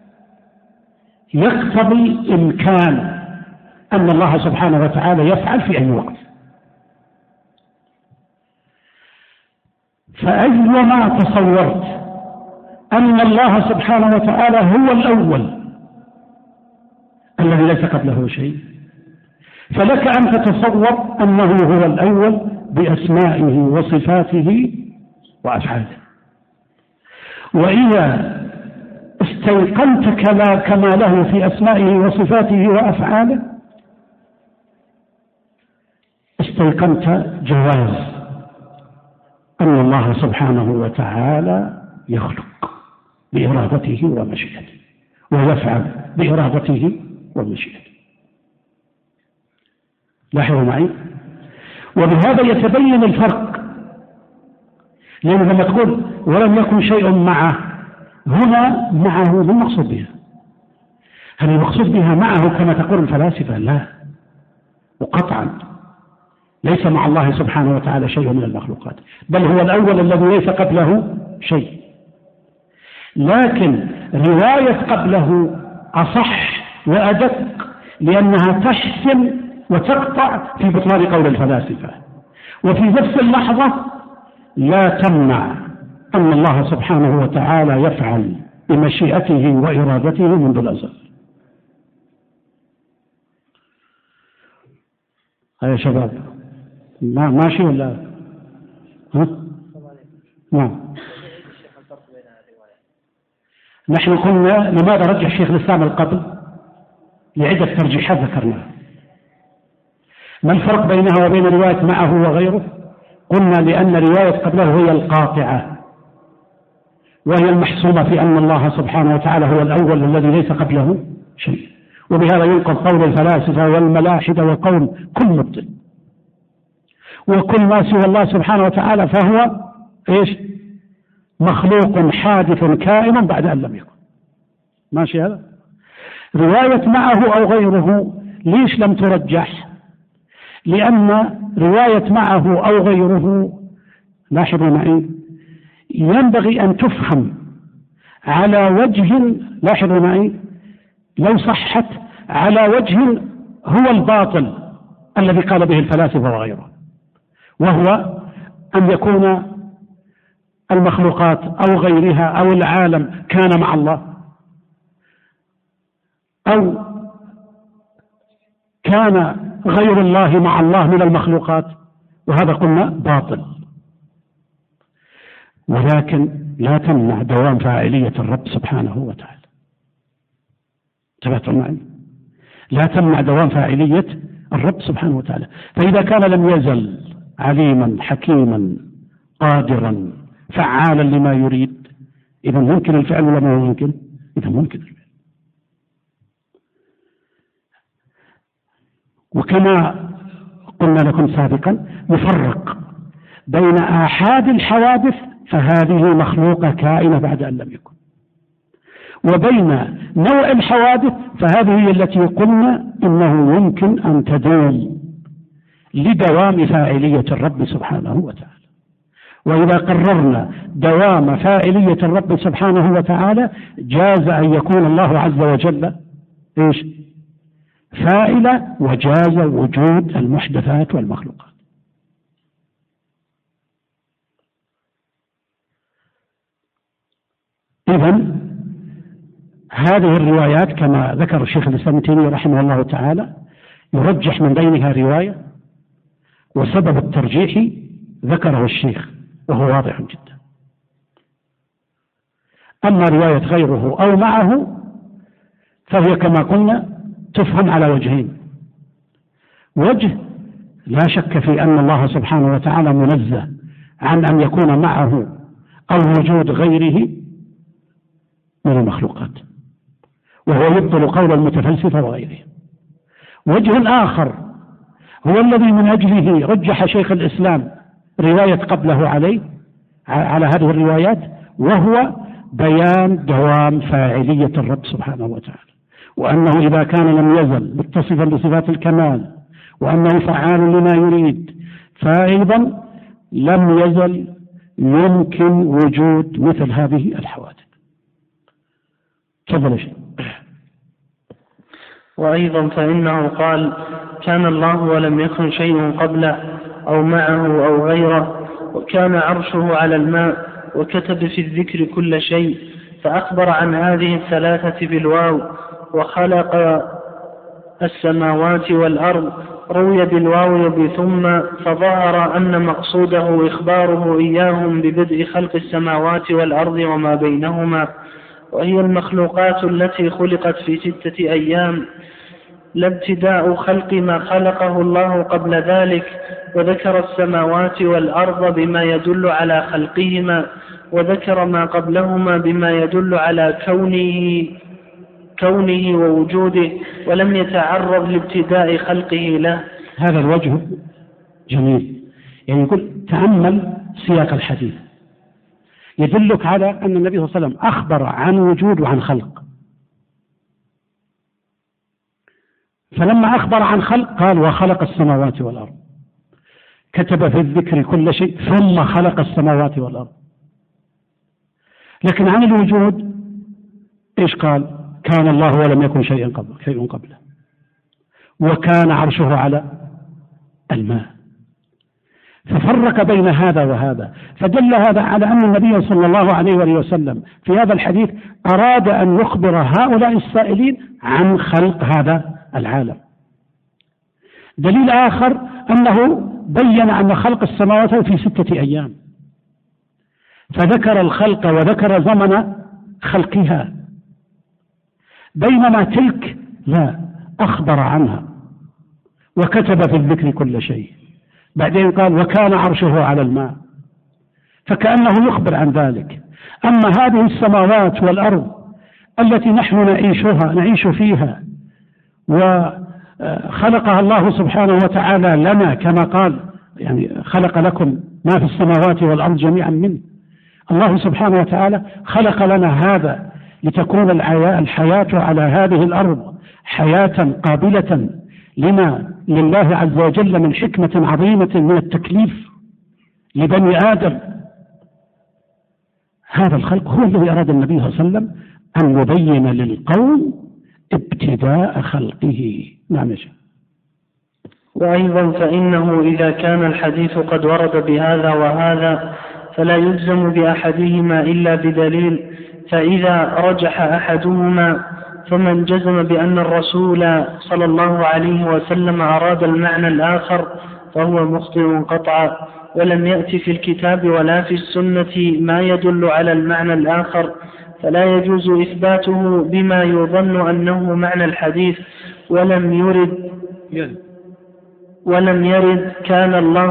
يقتضي إمكان أن الله سبحانه وتعالى يفعل في أي وقت. فأيما تصورت أن الله سبحانه وتعالى هو الأول الذي ليس قبله شيء، فلك أن تتصور أنه هو الأول بأسمائه وصفاته وأفعاله. وإذا استيقنت كماله في أسمائه وصفاته وأفعاله استيقنت جواز أن الله سبحانه وتعالى يخلق بإرادته ومشيئته ويفعل بإرادته ومشيئته. لاحظوا معي، وبهذا يتبين الفرق، لأن لما تقول ولم يكن شيء معه، هنا معه ما المقصود بها؟ هل المقصود بها معه كما تقول الفلاسفة؟ لا، وقطعا ليس مع الله سبحانه وتعالى شيء من المخلوقات، بل هو الأول الذي ليس قبله شيء. لكن رواية قبله أصح وأدق، لأنها تحسم وتقطع في بطلان قول الفلاسفة، وفي نفس اللحظة لا تمنع أن الله سبحانه وتعالى يفعل بمشيئته وإرادته منذ الأزل. يا شباب ماشي ولا ها؟ نعم. نحن قلنا لماذا رجح شيخ الإسلام القبل؟ لعدة ترجيحات ذكرناها. ما الفرق بينها وبين رواية معه وغيره؟ قلنا لأن رواية قبله هي القاطعة، وهي المحسومة في أن الله سبحانه وتعالى هو الأول الذي ليس قبله شيء، وبهذا ينقض قول الفلاسفة والملاحدة وقول كل مبطل، وكل ما سوى الله سبحانه وتعالى فهو إيش؟ مخلوق حادث كائن بعد أن لم يكن. ماشي هذا؟ رواية معه أو غيره ليش لم ترجح؟ لأن رواية معه أو غيره، لاحظوا معي، ينبغي أن تفهم على وجه، لاحظوا معي، لو صحت على وجه هو الباطل الذي قال به الفلاسفة وغيره، وهو أن يكون المخلوقات أو غيرها أو العالم كان مع الله، أو كان غير الله مع الله من المخلوقات، وهذا قلنا باطل. ولكن لا تمنع دوام فاعلية الرب سبحانه وتعالى. انتبهتم معي؟ لا تمنع دوام فاعلية الرب سبحانه وتعالى. فإذا كان لم يزل عليما حكيما قادرا فعالا لما يريد، إذا ممكن الفعل ولا ما هو ممكن؟ إذا ممكن الفعل. وكما قلنا لكم سابقا نفرق بين آحاد الحوادث فهذه مخلوقة كائنة بعد أن لم يكن، وبين نوع الحوادث فهذه هي التي قلنا إنه يمكن أن تدوم لدوام فاعلية الرب سبحانه وتعالى. وإذا قررنا دوام فاعلية الرب سبحانه وتعالى جاز أن يكون الله عز وجل إيش؟ فاعل، وجاز وجود المحدثات والمخلوقات. إذن هذه الروايات كما ذكر الشيخ الإسلام ابن تيمية رحمه الله تعالى يرجح من بينها رواية، وسبب الترجيح ذكره الشيخ وهو واضح جدا. أما رواية غيره أو معه فهي كما قلنا تفهم على وجهين. وجه لا شك في أن الله سبحانه وتعالى منزه عن أن يكون معه أو وجود غيره من المخلوقات، وهو يبطل قول المتفلسفة وغيره. وجه آخر هو الذي من أجله رجح شيخ الإسلام رواية قبله على هذه الروايات، وهو بيان دوام فاعلية الرب سبحانه وتعالى، وأنه إذا كان لم يزل متصفا بصفات الكمال وأنه فعال لما يريد، فأيضا لم يزل يمكن وجود مثل هذه الحوادث. تفضل يا شيخ. وأيضا فإنه قال: كان الله ولم يكن شيء قبله أو معه أو غيره، وكان عرشه على الماء، وكتب في الذكر كل شيء، فأخبر عن هذه الثلاثة بالواو. وخلق السماوات والأرض روي بالواو بثم، فظهر أن مقصوده إخباره إياهم ببدء خلق السماوات والأرض وما بينهما، وهي المخلوقات التي خلقت في 6 أيام، لا ابتداء خلق ما خلقه الله قبل ذلك. وذكر السماوات والأرض بما يدل على خلقهما، وذكر ما قبلهما بما يدل على كونه ووجوده، ولم يتعرض لابتداء خلقه له. هذا الوجه جميل، يعني يقول تأمل سياق الحديث يدلك على أن النبي صلى الله عليه وسلم أخبر عن وجود وعن خلق، فلما أخبر عن خلق قال: وخلق السماوات والأرض، كتب في الذكر كل شيء، ثم خلق السماوات والأرض. لكن عن الوجود إيش قال؟ كان الله ولم يكن شيء قبله، وكان عرشه على الماء. ففرق بين هذا وهذا، فدل هذا على أن النبي صلى الله عليه وسلم في هذا الحديث أراد أن يخبر هؤلاء السائلين عن خلق هذا العالم. دليل آخر أنه بين أن خلق السماوات في 6 أيام، فذكر الخلق وذكر زمن خلقها، بينما تلك لا، أخبر عنها وكتب في الذكر كل شيء. بعدين قال: وكان عرشه على الماء، فكأنه يخبر عن ذلك. أما هذه السماوات والأرض التي نحن نعيش فيها وخلقها الله سبحانه وتعالى لنا، كما قال: يعني خلق لكم ما في السماوات والأرض جميعا منه. الله سبحانه وتعالى خلق لنا هذا لتكون الحياة على هذه الأرض حياة قابلة لله عز وجل من حكمة عظيمة من التكليف لبني آدم. هذا الخلق هو الذي أراد النبي صلى الله عليه وسلم أن يبين للقوم ابتداء خلقه. نعم يا شيخ. وأيضا فإنه إذا كان الحديث قد ورد بهذا وهذا فلا يلزم بأحدهما إلا بدليل، فإذا رجح أحدهما فمن جزم بأن الرسول صلى الله عليه وسلم أراد المعنى الآخر فهو مخطئ قطعا، ولم يأتي في الكتاب ولا في السنة ما يدل على المعنى الآخر، فلا يجوز إثباته بما يظن أنه معنى الحديث. ولم يرد كان الله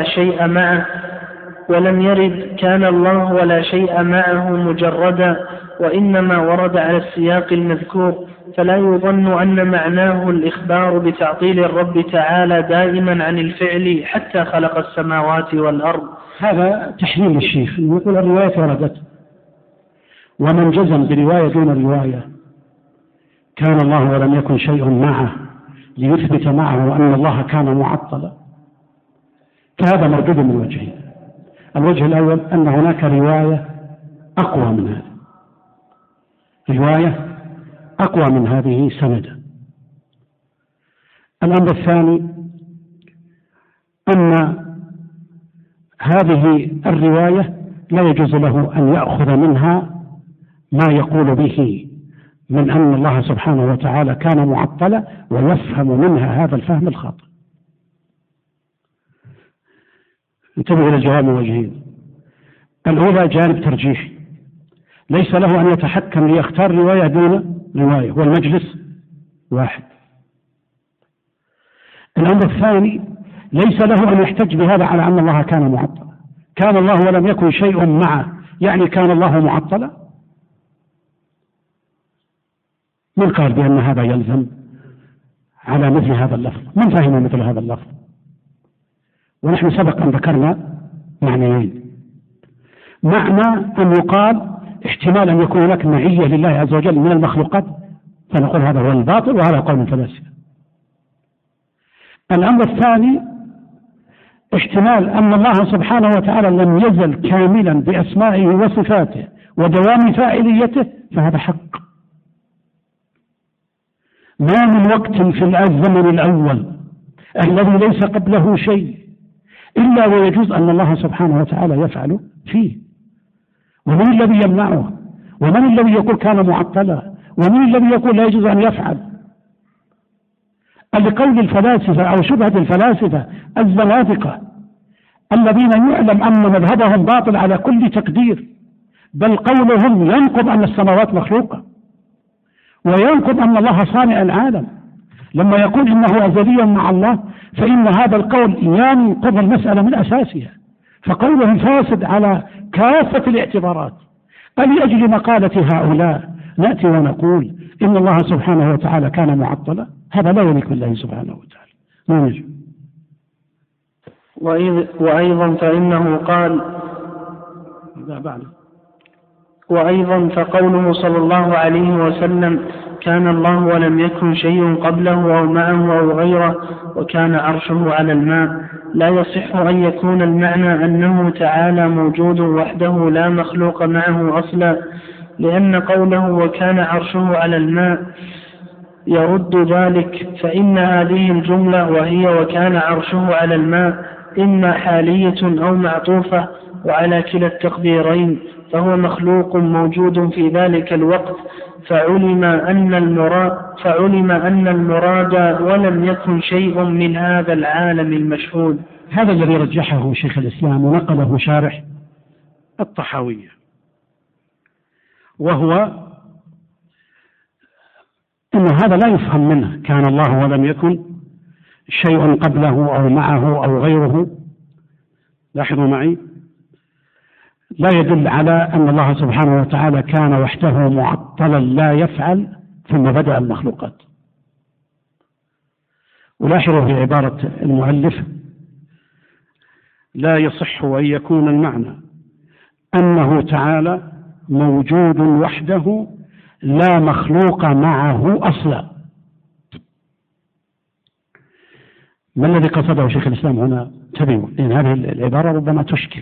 ولا شيء معه مجردا، وإنما ورد على السياق المذكور، فلا يظن أن معناه الإخبار بتعطيل الرب تعالى دائما عن الفعل حتى خلق السماوات والأرض. هذا تحليل الشيخ، يقول الرواية وردت، ومن جزم برواية دون رواية كان الله ولم يكن شيء معه ليثبت معه أن الله كان معطلا، فهذا مردود من وجهين. الوجه الأول أن هناك رواية أقوى من هذه، رواية أقوى من هذه سندا. الأمر الثاني أن هذه الرواية لا يجوز له أن يأخذ منها ما يقول به من أن الله سبحانه وتعالى كان معطلا، ويفهم منها هذا الفهم الخاطئ. انتبهوا إلى الجواب من وجهين. الأولى جانب ترجيحي، ليس له أن يتحكم ليختار رواية دون رواية، والمجلس واحد. الأمر الثاني ليس له أن يحتج بهذا على أن الله كان معطلا. كان الله ولم يكن شيء معه، يعني كان الله معطلا؟ من قال بأن هذا يلزم على مثل هذا اللفظ؟ من فهم مثل هذا اللفظ؟ ونحن سبق أن ذكرنا معنيين. معنى أن يقال احتمال أن يكون هناك معية لله عز وجل من المخلوقات، فنقول هذا هو الباطل وهذا قول الفلاسفة. الأمر الثاني احتمال أن الله سبحانه وتعالى لم يزل كاملا بأسمائه وصفاته ودوام فاعليته، فهذا حق. ما من وقت في الزمن الأول الذي ليس قبله شيء إلا ويجوز أن الله سبحانه وتعالى يفعل فيه. ومن الذي يمنعه؟ ومن الذي يقول كان معطلا؟ ومن الذي يقول لا يجوز أن يفعل؟ لقول الفلاسفة أو شبهة الفلاسفة الزنادقة الذين يعلم أن مذهبهم باطل على كل تقدير، بل قولهم ينقض أن السماوات مخلوقة وينقض أن الله صانع العالم. لما يقول إنه أزليا مع الله فإن هذا القول ينقض المسألة من أساسها، فقولهم فاسد على كافة الاعتبارات. لأجل مقالة هؤلاء نأتي ونقول إن الله سبحانه وتعالى كان معطلا؟ هذا لا يليق بالله سبحانه وتعالى. ما نجم. وأيضا فإنه قال وأيضا فقوله صلى الله عليه وسلم كان الله ولم يكن شيء قبله أو معه أو غيره وكان عرشه على الماء، لا يصح أن يكون المعنى أنه تعالى موجود وحده لا مخلوق معه أصلا، لأن قوله وكان عرشه على الماء يرد ذلك، فإن هذه الجملة وهي وكان عرشه على الماء إما حالية أو معطوفة، وعلى كلا التقديرين فهو مخلوق موجود في ذلك الوقت، فعلم أن المراد ولم يكن شيء من هذا العالم المشهود. هذا الذي رجحه شيخ الإسلام ونقله شارح الطحاوية، وهو أن هذا لا يفهم منه كان الله ولم يكن شيء قبله أو معه أو غيره. لاحظوا معي، لا يدل على أن الله سبحانه وتعالى كان وحده معطلا لا يفعل ثم بدأ المخلوقات. ولاحظوا في عبارة المؤلف لا يصح أن يكون المعنى أنه تعالى موجود وحده لا مخلوق معه أصلا. ما الذي قصده شيخ الإسلام هنا؟ انتبهوا، لأن هذه العبارة ربما تشكل.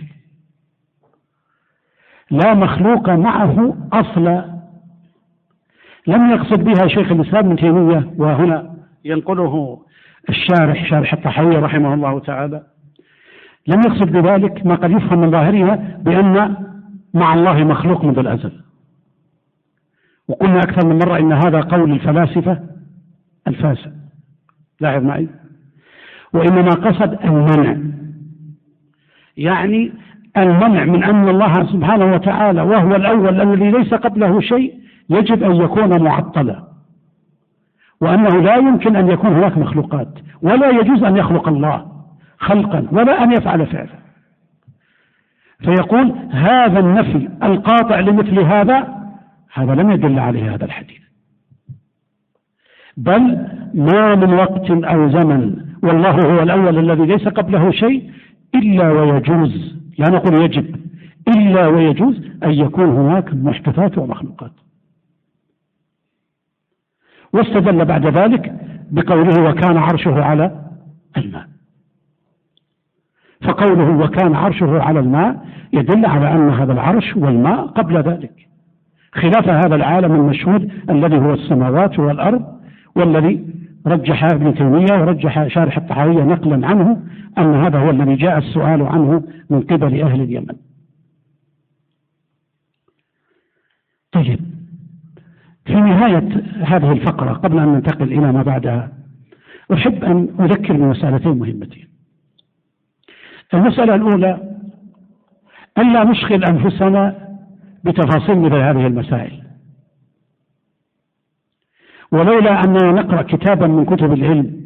لا مخلوق معه أصلا لم يقصد بها شيخ الإسلام ابن تيمية، وهنا ينقله شارح الطحاوية رحمه الله تعالى، لم يقصد بذلك ما قد يفهم من ظاهرها بأن مع الله مخلوق منذ الأزل. وقلنا أكثر من مرة إن هذا قول الفلاسفة الفاسد، لاحظ معي، وإنما قصد المنع، يعني المنع من أن الله سبحانه وتعالى وهو الأول الذي ليس قبله شيء يجب أن يكون معطلا، وأنه لا يمكن أن يكون هناك مخلوقات، ولا يجوز أن يخلق الله خلقا ولا أن يفعل فعلا. فيقول هذا النفي القاطع لمثل هذا لم يدل عليه هذا الحديث، بل ما من وقت أو زمن والله هو الأول الذي ليس قبله شيء إلا ويجوز، لا نقول يجب، إلا ويجوز أن يكون هناك محدثات ومخلوقات. واستدل بعد ذلك بقوله وكان عرشه على الماء، فقوله وكان عرشه على الماء يدل على أن هذا العرش والماء قبل ذلك، خلاف هذا العالم المشهود الذي هو السماوات والأرض، والذي رجح ابن تيمية ورجح شارح الطحاوية نقلا عنه أن هذا هو الذي جاء السؤال عنه من قبل أهل اليمن. طيب، في نهاية هذه الفقرة قبل أن ننتقل إلى ما بعدها أحب أن أذكر بمسألتين مهمتين. المسألة الأولى ألا نشغل أنفسنا بتفاصيل مثل هذه المسائل، ولولا أننا نقرأ كتابا من كتب العلم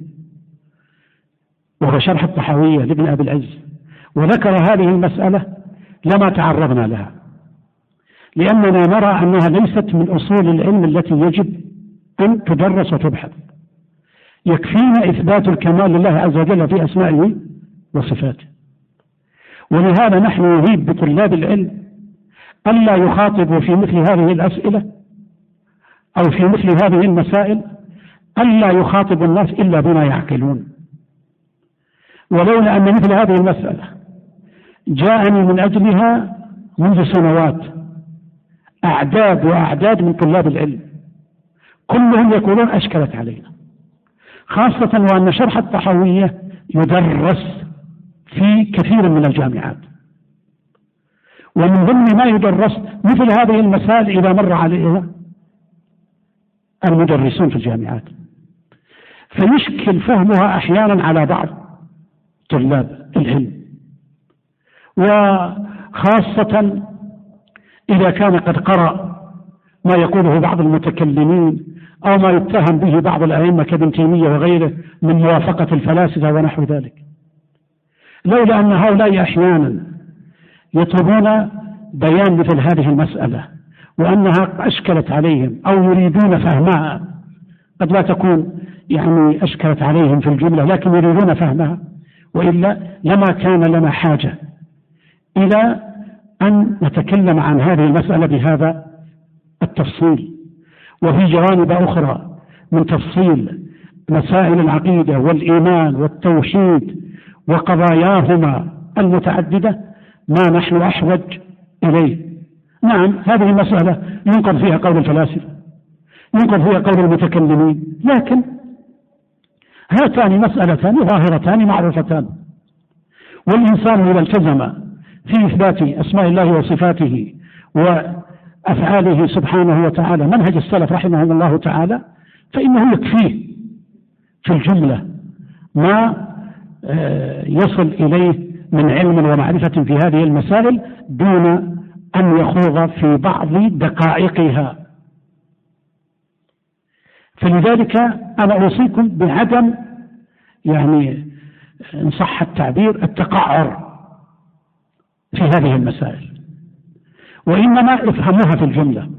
وهو شرح الطحاوية لابن أبي العز وذكر هذه المسألة لما تعرضنا لها، لأننا نرى أنها ليست من أصول العلم التي يجب أن تدرس وتبحث. يكفينا إثبات الكمال لله عز وجل في أسمائه وصفاته، ولهذا نحن نريد بطلاب العلم ألا يخاطبوا في مثل هذه الأسئلة أو في مثل هذه المسائل، ألا يخاطب الناس إلا بما يعقلون. ولولا أن مثل هذه المسألة جاءني من أجلها منذ سنوات أعداد وأعداد من طلاب العلم كلهم يقولون أشكلت علينا، خاصة وأن شرح الطحاوية يدرس في كثير من الجامعات، ومن ضمن ما يدرس مثل هذه المسائل إذا مر عليها المدرسون في الجامعات، فيشكل فهمها أحيانا على بعض طلاب العلم، وخاصة إذا كان قد قرأ ما يقوله بعض المتكلمين أو ما يتهم به بعض الأئمة كابن تيمية وغيره من موافقة الفلاسفة ونحو ذلك. لولا أن هؤلاء أحيانا يطلبون بيان مثل هذه المسألة وأنها أشكلت عليهم أو يريدون فهمها، قد لا تكون يعني أشكلت عليهم في الجملة لكن يريدون فهمها، وإلا لما كان لنا حاجة إلى أن نتكلم عن هذه المسألة بهذا التفصيل. وفي جوانب أخرى من تفصيل مسائل العقيدة والإيمان والتوحيد وقضاياهما المتعددة ما نحن أحوج إليه. نعم هذه المسألة ينقل فيها قول الفلاسفة، ينقل فيها قول المتكلمين، لكن هاتان مسألتان ظاهرتان معروفتان، والإنسان إذا التزم في إثبات أسماء الله وصفاته وأفعاله سبحانه وتعالى منهج السلف رحمه الله تعالى فإنه يكفيه في الجملة ما يصل إليه من علم ومعرفة في هذه المسائل دون أن يخوض في بعض دقائقها. فلذلك أنا أوصيكم بعدم يعني إن صح التعبير التقعر في هذه المسائل، وإنما افهموها في الجملة.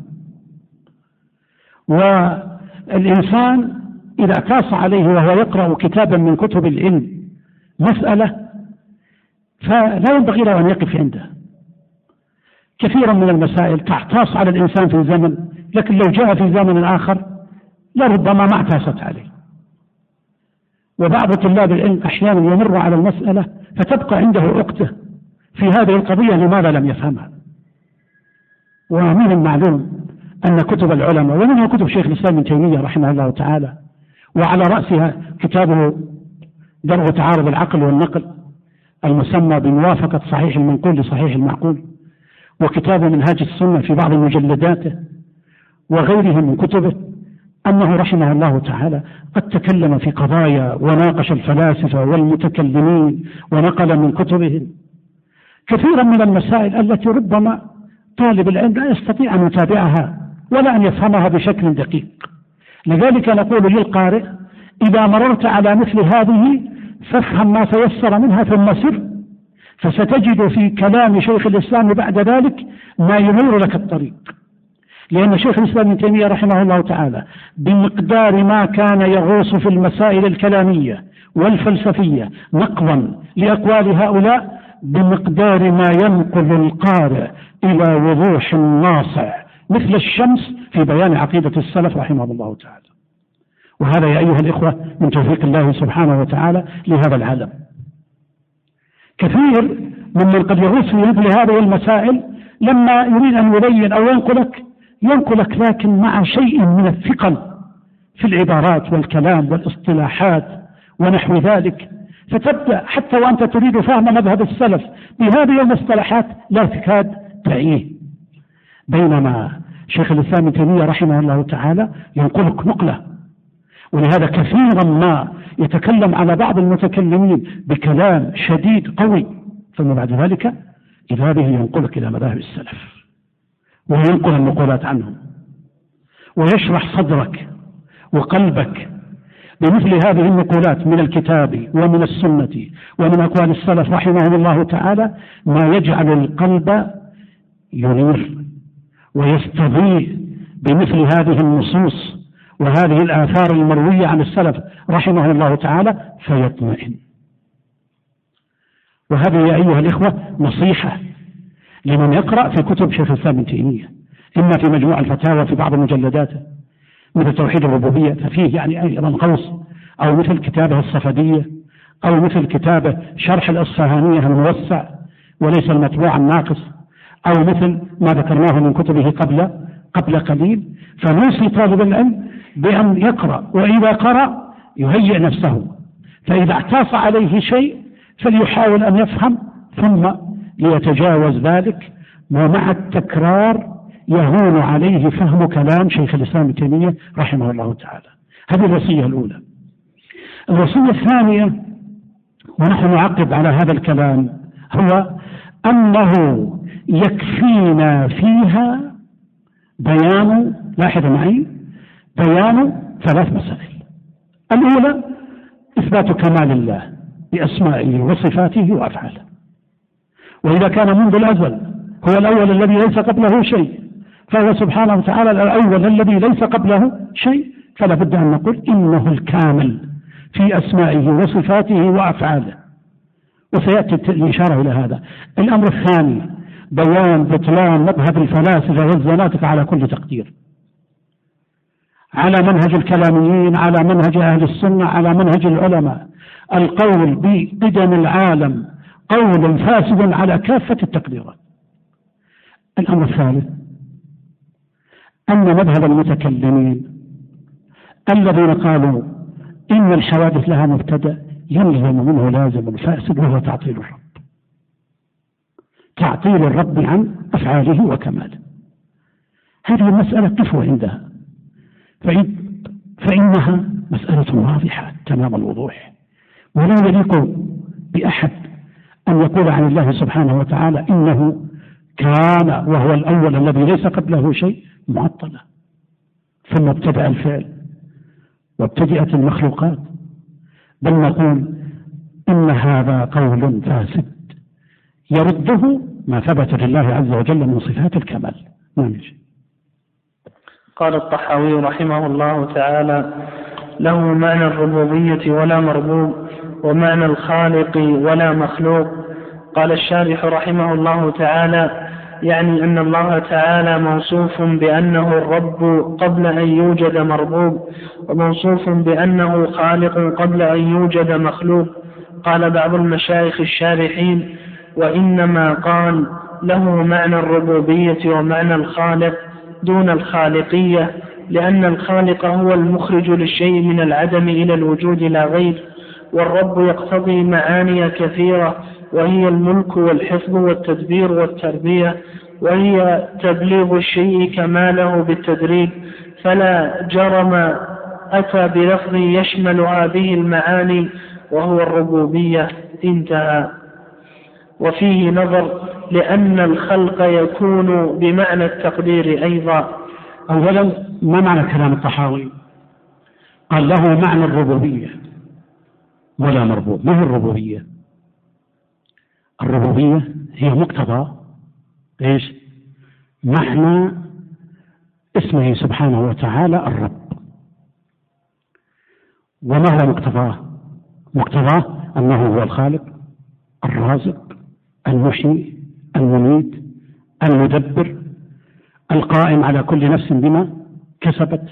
والإنسان إذا اعتاص عليه وهو يقرأ كتابا من كتب العلم مسألة فلا ينبغي له أن يقف عنده. كثيرا من المسائل تعتاص على الإنسان في زمن، لكن لو جاء في زمن آخر لربما ما اعتاصت عليه. وبعض طلاب العلم أحيانا يمر على المسألة فتبقى عنده عقدة في هذه القضية لماذا لم يفهمها. ومن المعلوم أن كتب العلماء ومنها كتب شيخ الإسلام ابن تيمية رحمه الله تعالى، وعلى رأسها كتابه درء تعارض العقل والنقل المسمى بموافقة صحيح المنقول لصحيح المعقول، وكتاب منهاج السنة في بعض مجلداته وغيره من كتبه، أنه رحمه الله تعالى قد تكلم في قضايا وناقش الفلاسفة والمتكلمين ونقل من كتبهم كثيرا من المسائل التي ربما طالب العلم لا يستطيع أن يتابعها ولا أن يفهمها بشكل دقيق. لذلك نقول للقارئ إذا مررت على مثل هذه فافهم ما تيسر منها ثم سر، فستجد في كلام شيخ الإسلام بعد ذلك ما ينور لك الطريق. لأن شيخ الإسلام ابن تيمية رحمه الله تعالى بمقدار ما كان يغوص في المسائل الكلامية والفلسفية نقضا لأقوال هؤلاء بمقدار ما ينقل القارئ إلى وضوح ناصع مثل الشمس في بيان عقيدة السلف رحمه الله تعالى. وهذا يا أيها الإخوة من توفيق الله سبحانه وتعالى لهذا العالم. كثير ممن قد يغوص في مثل هذه المسائل لما يريد أن يبين أو ينقلك لكن مع شيء من الثقل في العبارات والكلام والاصطلاحات ونحو ذلك، فتبدأ حتى وأنت تريد فهم مذهب السلف بهذه المصطلحات لا تكاد تعيه، بينما شيخ الإسلام ابن تيمية رحمه الله تعالى ينقلك نقلة. ولهذا كثيرا ما يتكلم على بعض المتكلمين بكلام شديد قوي، ثم بعد ذلك إذا به ينقلك إلى مذاهب السلف وينقل النقولات عنهم ويشرح صدرك وقلبك بمثل هذه النقولات من الكتاب ومن السنة ومن أقوال السلف رحمهم الله تعالى، ما يجعل القلب ينير ويستضيء بمثل هذه النصوص وهذه الآثار المروية عن السلف رحمه الله تعالى فيطمئن. وهذه يا أيها الإخوة نصيحة لمن يقرأ في كتب شيخ الإسلام ابن تيمية، إما في مجموع الفتاوى في بعض مجلداته مثل توحيد الربوبية ففيه يعني أيضا غوص، أو مثل كتابه الصفدية، أو مثل كتابه شرح الأصفهانية الموسع وليس المطبوع الناقص، أو مثل ما ذكرناه من كتبه قبل قليل. فنوصي طالب العلم بأن يقرأ، وإذا قرأ يهيئ نفسه، فإذا اعتاص عليه شيء فليحاول أن يفهم ثم ليتجاوز ذلك، ومع التكرار يهون عليه فهم كلام شيخ الإسلام ابن تيمية رحمه الله تعالى. هذه الوصية الأولى. الوصية الثانية، ونحن نعقب على هذا الكلام، هو أنه يكفينا فيها بيان، لاحظ معي، بيان 3 مسائل. الأولى إثبات كمال الله بأسمائه وصفاته وأفعاله، وإذا كان منذ الأزل هو الأول الذي ليس قبله شيء، فهو سبحانه وتعالى الأول الذي ليس قبله شيء، فلا بد أن نقول إنه الكامل في أسمائه وصفاته وأفعاله، وسيأتي الإشارة إلى هذا. الأمر الثاني بيان بطلان مذهب الفلاسفة والزنادقة على كل تقدير، على منهج الكلاميين، على منهج أهل السنة، على منهج العلماء. القول بقدم العالم قول فاسد على كافة التقديرات. الأمر الثالث أن مذهب المتكلمين الذين قالوا إن الحوادث لها مبتدأ يلزم منه لازم فاسد، وهو تعطيل الرب، تعطيل الرب عن أفعاله وكماله. هذه المسألة تفوى عندها، فإنها مسألة واضحة تمام الوضوح، ولا يليق بأحد أن يقول عن الله سبحانه وتعالى إنه كان وهو الأول الذي ليس قبله شيء معطلة، ثم ابتدأ الفعل وابتدأت المخلوقات، بل نقول إن هذا قول فاسد يرده ما ثبت لله عز وجل من صفات الكمال. قال الطحاوي رحمه الله تعالى: له معنى الربوبية ولا مربوب، ومعنى الخالق ولا مخلوق. قال الشارح رحمه الله تعالى: يعني أن الله تعالى موصوف بأنه الرب قبل أن يوجد مربوب، وموصوف بأنه خالق قبل أن يوجد مخلوق. قال بعض المشايخ الشارحين: وإنما قال له معنى الربوبية ومعنى الخالق دون الخالقية، لأن الخالق هو المخرج للشيء من العدم إلى الوجود لا غير، والرب يقتضي معاني كثيرة، وهي الملك والحفظ والتدبير والتربية، وهي تبليغ الشيء كماله بالتدريب، فلا جرم أتى بلفظ يشمل هذه المعاني وهو الربوبية. انتهى. وفيه نظر، لأن الخلق يكون بمعنى التقدير أيضا. أولا، ما معنى كلام الطحاوي؟ قال له معنى الربوبية ولا مربوب. ما هي الربوبية؟ الربوبية هي مقتضى إيش؟ معنى اسمه سبحانه وتعالى الرب. وما هو مقتضاه؟ مقتضاه أنه هو الخالق الرازق المحيي المميت المدبر القائم على كل نفس بما كسبت،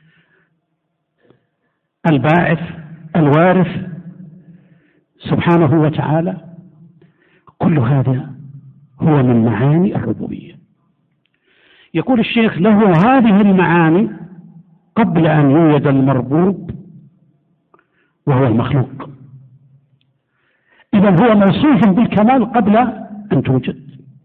الباعث الوارث سبحانه وتعالى. كل هذا هو من معاني الربوبية. يقول الشيخ: له هذه المعاني قبل أن يوجد المربوب وهو المخلوق. إذن هو موصوف بالكمال قبل أن توجد.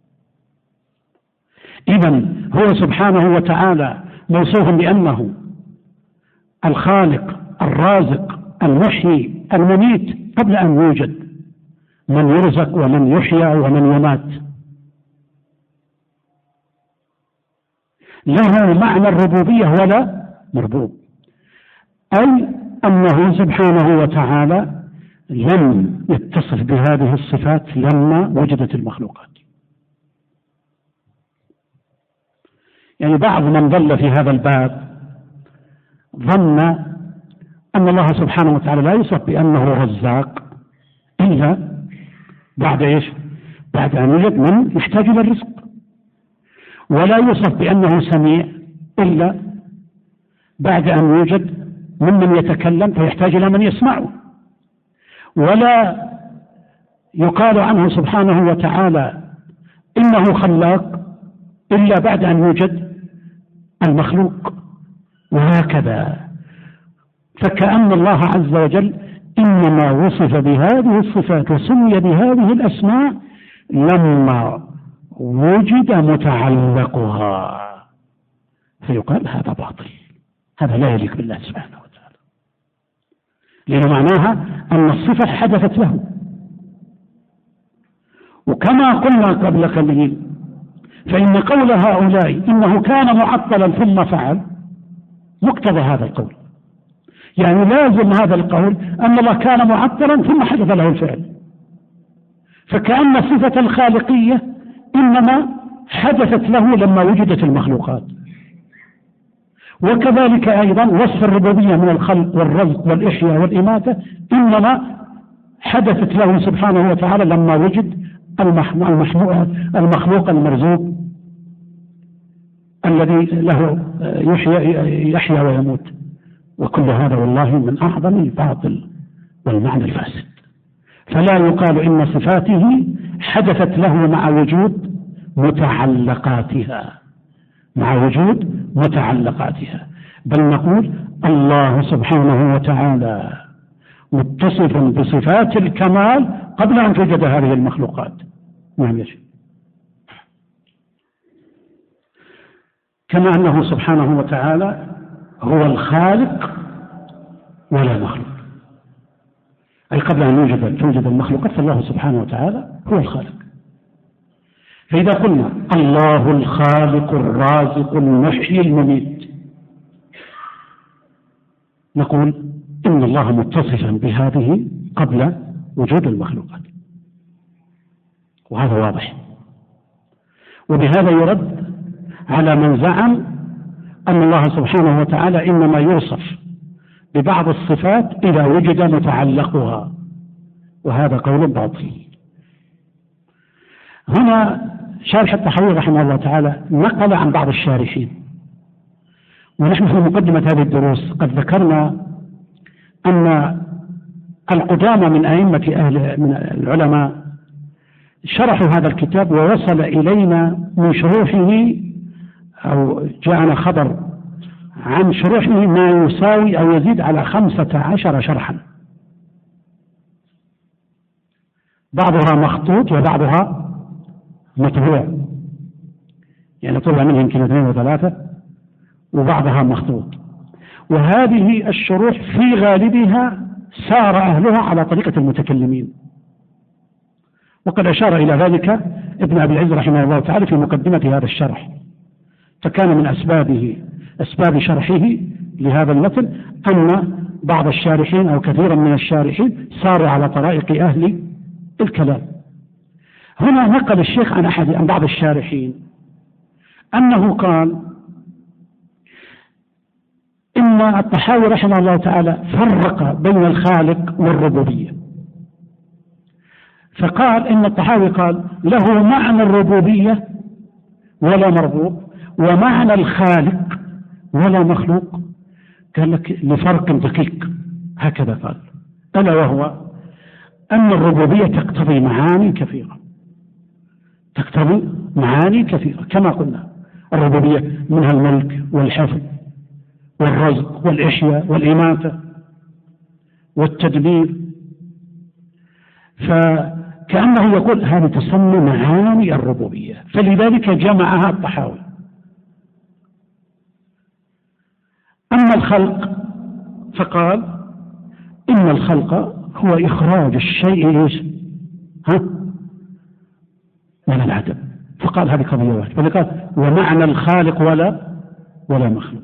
إذن هو سبحانه وتعالى موصوف بأنه الخالق الرازق المحيي المميت قبل أن يوجد من يرزق ومن يحيى ومن يمات. له معنى الربوبية ولا مربوب، أي أنه سبحانه وتعالى لم يتصف بهذه الصفات لما وجدت المخلوقات. يعني بعض من ضل في هذا الباب ظن أن الله سبحانه وتعالى لا يوصف بأنه رزاق إلا بعد إيش؟ بعد أن يوجد من يحتاج إلى الرزق. ولا يوصف بأنه سميع إلا بعد أن يوجد ممن يتكلم فيحتاج إلى من يسمعه. ولا يقال عنه سبحانه وتعالى إنه خلاق إلا بعد أن يوجد المخلوق، وهكذا. فكأن الله عز وجل إنما وصف بهذه الصفات وسمي بهذه الأسماء لما وجد متعلقها، فيقال هذا باطل، هذا لا يليق بالله سبحانه وتعالى، لأن معناها أن الصفة حدثت له. وكما قلنا قبل قليل فإن قول هؤلاء إنه كان معطلا ثم فعل مقتضى هذا القول، يعني لازم هذا القول أن الله كان معطلا ثم حدث له الفعل، فكأن صفة الخالقية إنما حدثت له لما وجدت المخلوقات. وكذلك أيضا وصف الربوبية من الخلق والرزق والإحياء والإماتة إنما حدثت له سبحانه وتعالى لما وجد المخلوق المرزوق الذي له يحيى ويموت. وكل هذا والله من أعظم الباطل والمعنى الفاسد. فلا يقال إن صفاته حدثت له مع وجود متعلقاتها، بل نقول الله سبحانه وتعالى متصف بصفات الكمال قبل أن توجد هذه المخلوقات. نعم يا شيخ. كما أنه سبحانه وتعالى هو الخالق ولا مخلوق، أي قبل أن توجد المخلوقات فالله سبحانه وتعالى هو الخالق. فإذا قلنا الله الخالق الرازق المحيي المميت نقول إن الله متصفا بهذه قبل وجود المخلوقات، وهذا واضح. وبهذا يرد على من زعم أن الله سبحانه وتعالى إنما يوصف ببعض الصفات إذا وجد متعلقها، وهذا قول باطل. هنا شارح الطحاوي رحمه الله تعالى نقل عن بعض الشارحين، ونحن في مقدمة هذه الدروس قد ذكرنا أن القدامى من أئمة من العلماء شرحوا هذا الكتاب، ووصل إلينا من شروحه أو جاءنا خبر عن شروحه ما يساوي أو يزيد على 15 شرحا، بعضها مخطوط وبعضها مطبوع، يعني طبع منه يمكن 2 و3 وبعضها مخطوط. وهذه الشروح في غالبها سار أهلها على طريقة المتكلمين، وقد أشار إلى ذلك ابن أبي العز رحمه الله تعالى في مقدمة هذا الشرح. فكان من أسباب شرحه لهذا المتن أن بعض الشارحين أو كثيرا من الشارحين ساروا على طرائق أهل الكلام. هنا نقل الشيخ عن بعض الشارحين أنه قال إن الطحاوي رحمه الله تعالى فرق بين الخالق والربوبية، فقال إن الطحاوي قال له معنى الربوبية ولا مربوب، ومعنى الخالق ولا مخلوق. قال لك لفرق دقيق، هكذا قال، ألا وهو أن الربوبية تقتضي معاني كثيرة، كما قلنا الربوبية منها الملك والحفظ والرزق والإحياء والإماتة والتدبير، فكأنه يقول هذه تسمى معاني الربوبية، فلذلك جمعها الطحاوي. أما الخلق فقال إن الخلق هو إخراج الشيء من العدم، فقال هذه قضية واحدة، فقال ومعنى الخالق ولا مخلوق.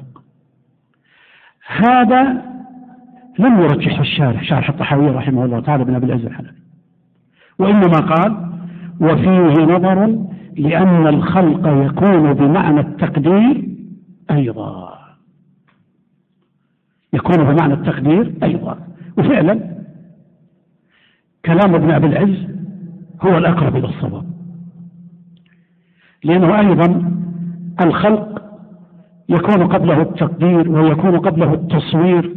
هذا لم يرجح شارح الطحاوي رحمه الله تعالى بن أبي العز الحنفي، وإنما قال وفيه نظر لأن الخلق يكون بمعنى التقدير أيضا، وفعلا كلام ابن أبي العز هو الأقرب إلى الصواب، لأنه أيضا الخلق يكون قبله التقدير ويكون قبله التصوير،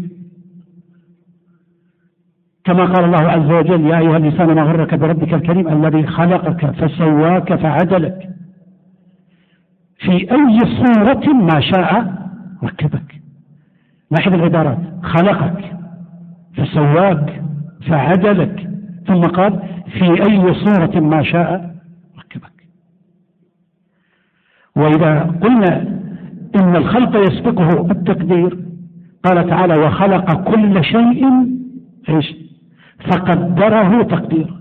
كما قال الله عز وجل: يا أيها الإنسان ما غرك بربك الكريم الذي خلقك فسواك فعدلك في أي صورة ما شاء ركبك. لاحظ العبارات: خلقك فسواك فعدلك، ثم قال: في أي صورة ما شاء ركبك. وإذا قلنا إن الخلق يسبقه التقدير، قال تعالى: وخلق كل شيء إيش؟ فقدره تقديرا.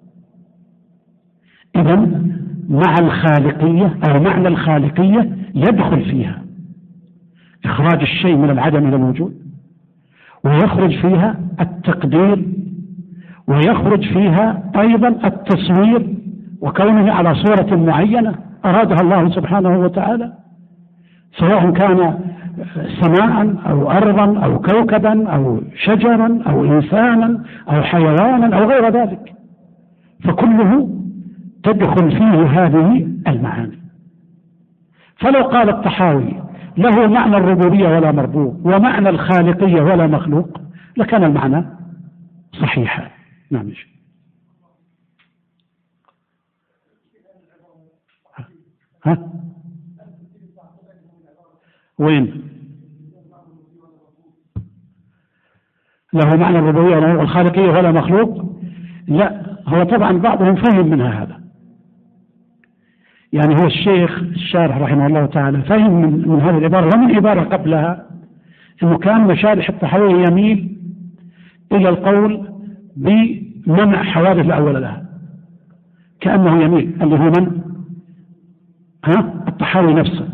إذن مع الخالقية أو معنى الخالقية يدخل فيها إخراج الشيء من العدم إلى الوجود، ويخرج فيها التقدير، ويخرج فيها أيضا التصوير، وكونه على صورة معينة أرادها الله سبحانه وتعالى، سواء كان سماء أو أرضا أو كوكبا أو شجرا أو إنسانا أو حيوانا أو غير ذلك، فكله تدخل فيه هذه المعاني. فلو قال الطحاوي له معنى الربوبية ولا مربوب ومعنى الخالقية ولا مخلوق لكان المعنى صحيحا. نعم. ها؟ وين؟ له معنى الربوبية والخالقية ولا مخلوق؟ لا، هو طبعا بعضهم فهم منها هذا، يعني هو الشيخ الشارح رحمه الله تعالى فهم من هذه العبارة ومن عبارة قبلها أنه كان مشارح الطحاوي يميل إلى القول بمنع حوادث الأول لها، كأنه يميل اللي هو من؟ الطحاوي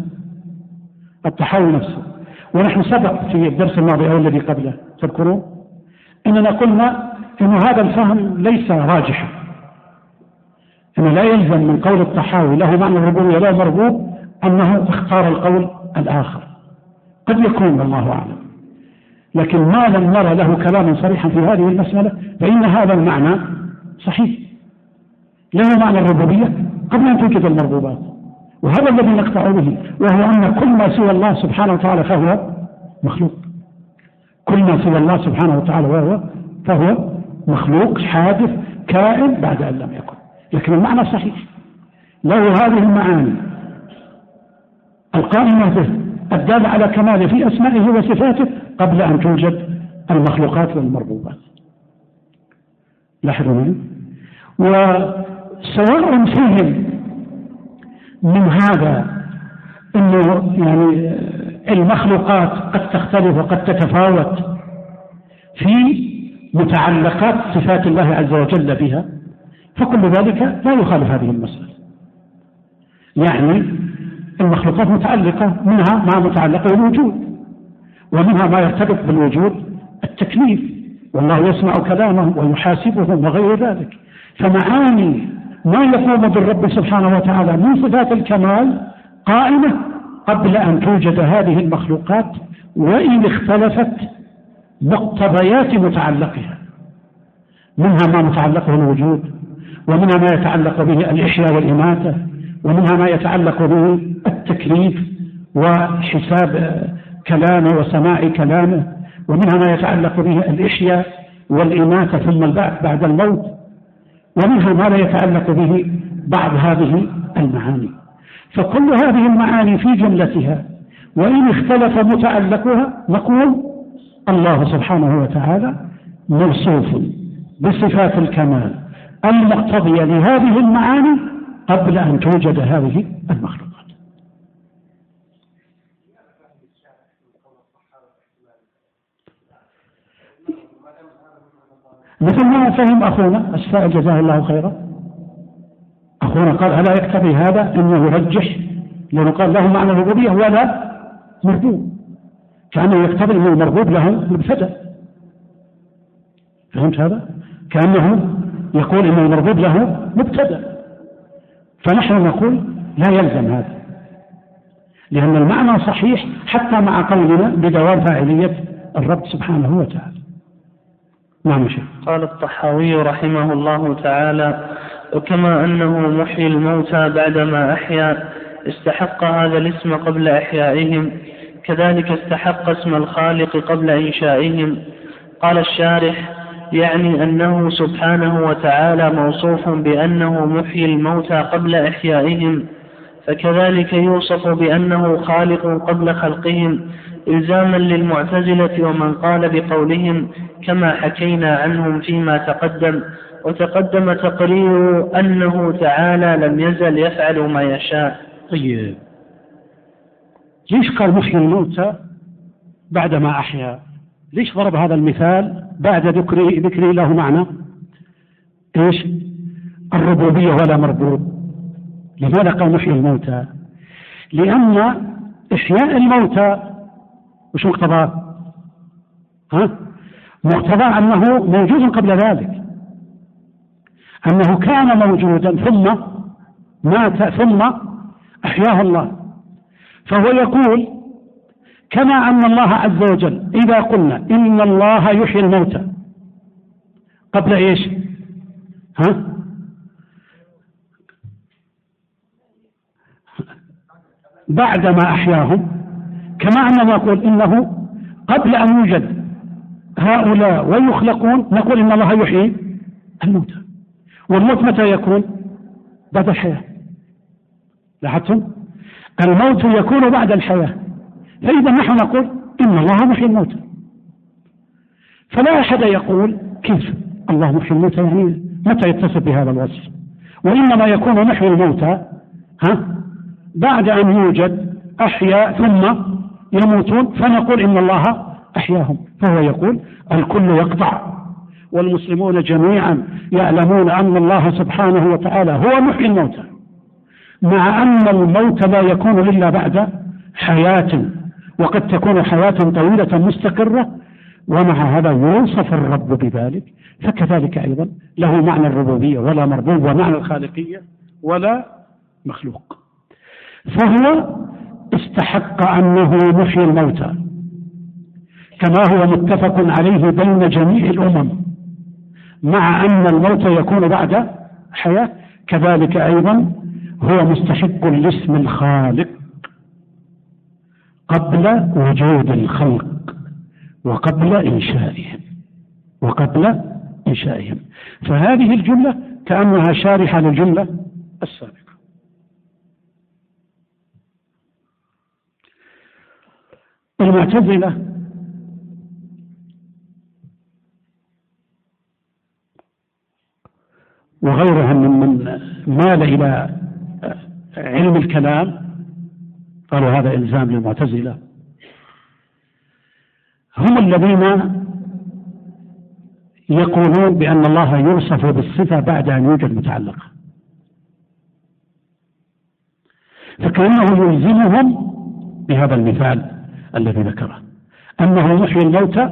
نفسه. ونحن سبق في الدرس الماضي أو الذي قبله تذكرون أننا قلنا أن هذا الفهم ليس راجحا، أنه لا يلزم من قول الطحاوي له معنى الربوبية ولا مربوب أنه اختار القول الآخر، قد يكون والله أعلم، لكن ما لم نرى له كلاما صريحا في هذه المسألة فإن هذا المعنى صحيح، له معنى الربوبية قبل أن توجد المربوبات، وهذا الذي نقطع به، وهو أن كل ما سوى الله سبحانه وتعالى فهو مخلوق، كل ما سوى الله سبحانه وتعالى فهو مخلوق حادث كائن بعد أن لم يكن، لكن المعنى صحيح، له هذه المعاني القائمة به الدالة على كماله في أسمائه وصفاته قبل أن توجد المخلوقات والمربوبات. لاحظوا معي. وسواء فهم من هذا أنه يعني المخلوقات قد تختلف وقد تتفاوت في متعلقات صفات الله عز وجل بها، فكل ذلك لا يخالف هذه المسألة. يعني المخلوقات متعلقة، منها ما متعلق بالوجود، ومنها ما يرتبط بالوجود التكليف، والله يسمع كلامه ويحاسبهم وغير ذلك، فمعاني ما يقوم بالرب سبحانه وتعالى من صفات الكمال قائمة قبل أن توجد هذه المخلوقات، وإن اختلفت مقتضيات متعلقها، منها ما متعلقه الوجود، ومنها ما يتعلق به الإحياء والإماتة، ومنها ما يتعلق به التكليف وحساب كلامه وسماع كلامه، ومنها ما يتعلق به الإحياء والإماتة ثم البعث بعد الموت، ومنها ما لا يتعلق به بعض هذه المعاني. فكل هذه المعاني في جملتها وإن اختلف متعلقها نقول الله سبحانه وتعالى موصوف بصفات الكمال المقتضية لهذه المعاني قبل أن توجد هذه المخلوقات. مثل ما فهم أخونا السائل جزاه الله خيرا، أخونا قال ألا يقتضي هذا أنه يرجح، لأنه قال له معنى الربوبية ولا مربوب، كأنه يقتضي أنه المربوب له مبتدأ. فهمت هذا؟ كأنه يقول أنه المربوب له مبتدأ، فنحن نقول لا يلزم هذا، لأن المعنى صحيح حتى مع قولنا بدوام فاعلية الرب سبحانه وتعالى. نعم شيخ. قال الطحاوي رحمه الله تعالى: وكما أنه محيي الموتى بعدما أحيا استحق هذا الاسم قبل إحيائهم، كذلك استحق اسم الخالق قبل إنشائهم. قال الشارح: يعني أنه سبحانه وتعالى موصوف بأنه محيي الموتى قبل إحيائهم، فكذلك يوصف بأنه خالق قبل خلقهم، إلزاما للمعتزلة ومن قال بقولهم كما حكينا عنهم فيما تقدم. وتقدم تقرير أنه تعالى لم يزل يفعل ما يشاء. طيب، ليش قال محيي الموتى بعدما أحيا؟ ليش ضرب هذا المثال بعد ذكره له معنى إيش؟ الربوبية ولا مربوب. لماذا قال محيي الموتى؟ لأن إحياء الموتى وش مقتضاه؟ مقتضاه أنه موجود قبل ذلك، أنه كان موجودا ثم مات ثم أحياه الله. فهو يقول كما أن الله عز وجل إذا قلنا إن الله يحيي الموتى قبل إيش؟ بعدما أحياهم، كما أننا نقول إنه قبل أن يوجد هؤلاء ويخلقون نقول إن الله يحيي الموتى. والموت متى يكون؟ بعد الحياة. لاحظتم؟ الموت يكون بعد الحياة، فإذا نحن نقول إن الله محيي الموتى. فلا أحد يقول كيف الله محيي الموتى، يعني متى يتصف بهذا الوصف؟ وإنما يكون محيي الموتى بعد أن يوجد أحياء ثم يموتون، فنقول إن الله أحياهم. فهو يقول الكل يقطع والمسلمون جميعا يعلمون أن الله سبحانه وتعالى هو محيي الموتى، مع أن الموت لا يكون إلا بعد حياة، وقد تكون حياة طويلة مستقرة، ومع هذا يوصف الرب بذلك. فكذلك أيضا له معنى الربوبية ولا مربوب، ومعنى الخالقية ولا مخلوق. فهو استحق أنه محيي الموتى كما هو متفق عليه بين جميع الأمم، مع أن الموت يكون بعد حياة. كذلك أيضا هو مستحق لاسم الخالق قبل وجود الخلق وقبل إنشائهم. فهذه الجملة كأنها شارحة للجملة السابقة. المعتزلة وغيرهم ممن مال إلى علم الكلام قالوا هذا إلزام للمعتزلة، هم الذين يقولون بأن الله يوصف بالصفة بعد أن يوجد متعلقة، فكأنه يلزمهم بهذا المثال الذي ذكره أنه يحيي الموتى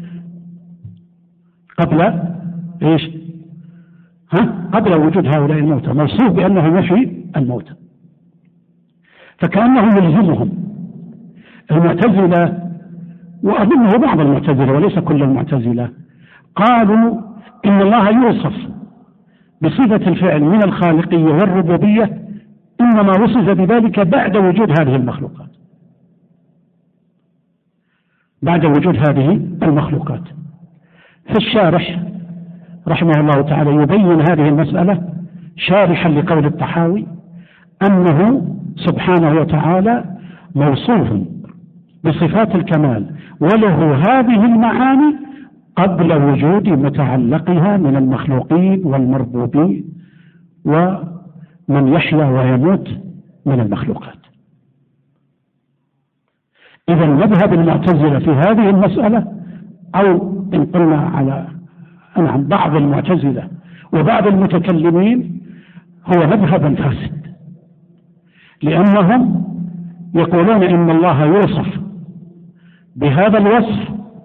قبل إيش؟ قبل وجود هؤلاء الموتى، موصوف بأنه يحيي الموتى. فكأنه يلزمهم. المعتزلة وأظنه بعض المعتزلة وليس كل المعتزلة قالوا إن الله يوصف بصفة الفعل من الخالقية والربوبية، إنما وصف بذلك بعد وجود هذه المخلوقات، بعد وجود هذه المخلوقات. فالشارح رحمه الله تعالى يبين هذه المسألة شارحا لقول الطحاوي أنه سبحانه وتعالى موصوف بصفات الكمال وله هذه المعاني قبل وجود متعلقها من المخلوقين والمربوبين ومن يحيا ويموت من المخلوقات. إذا مذهب المعتزلة في هذه المسألة، أو إن قلنا على بعض المعتزلة وبعض المتكلمين، هو مذهب فاسد، لأنهم يقولون إن الله يوصف بهذا الوصف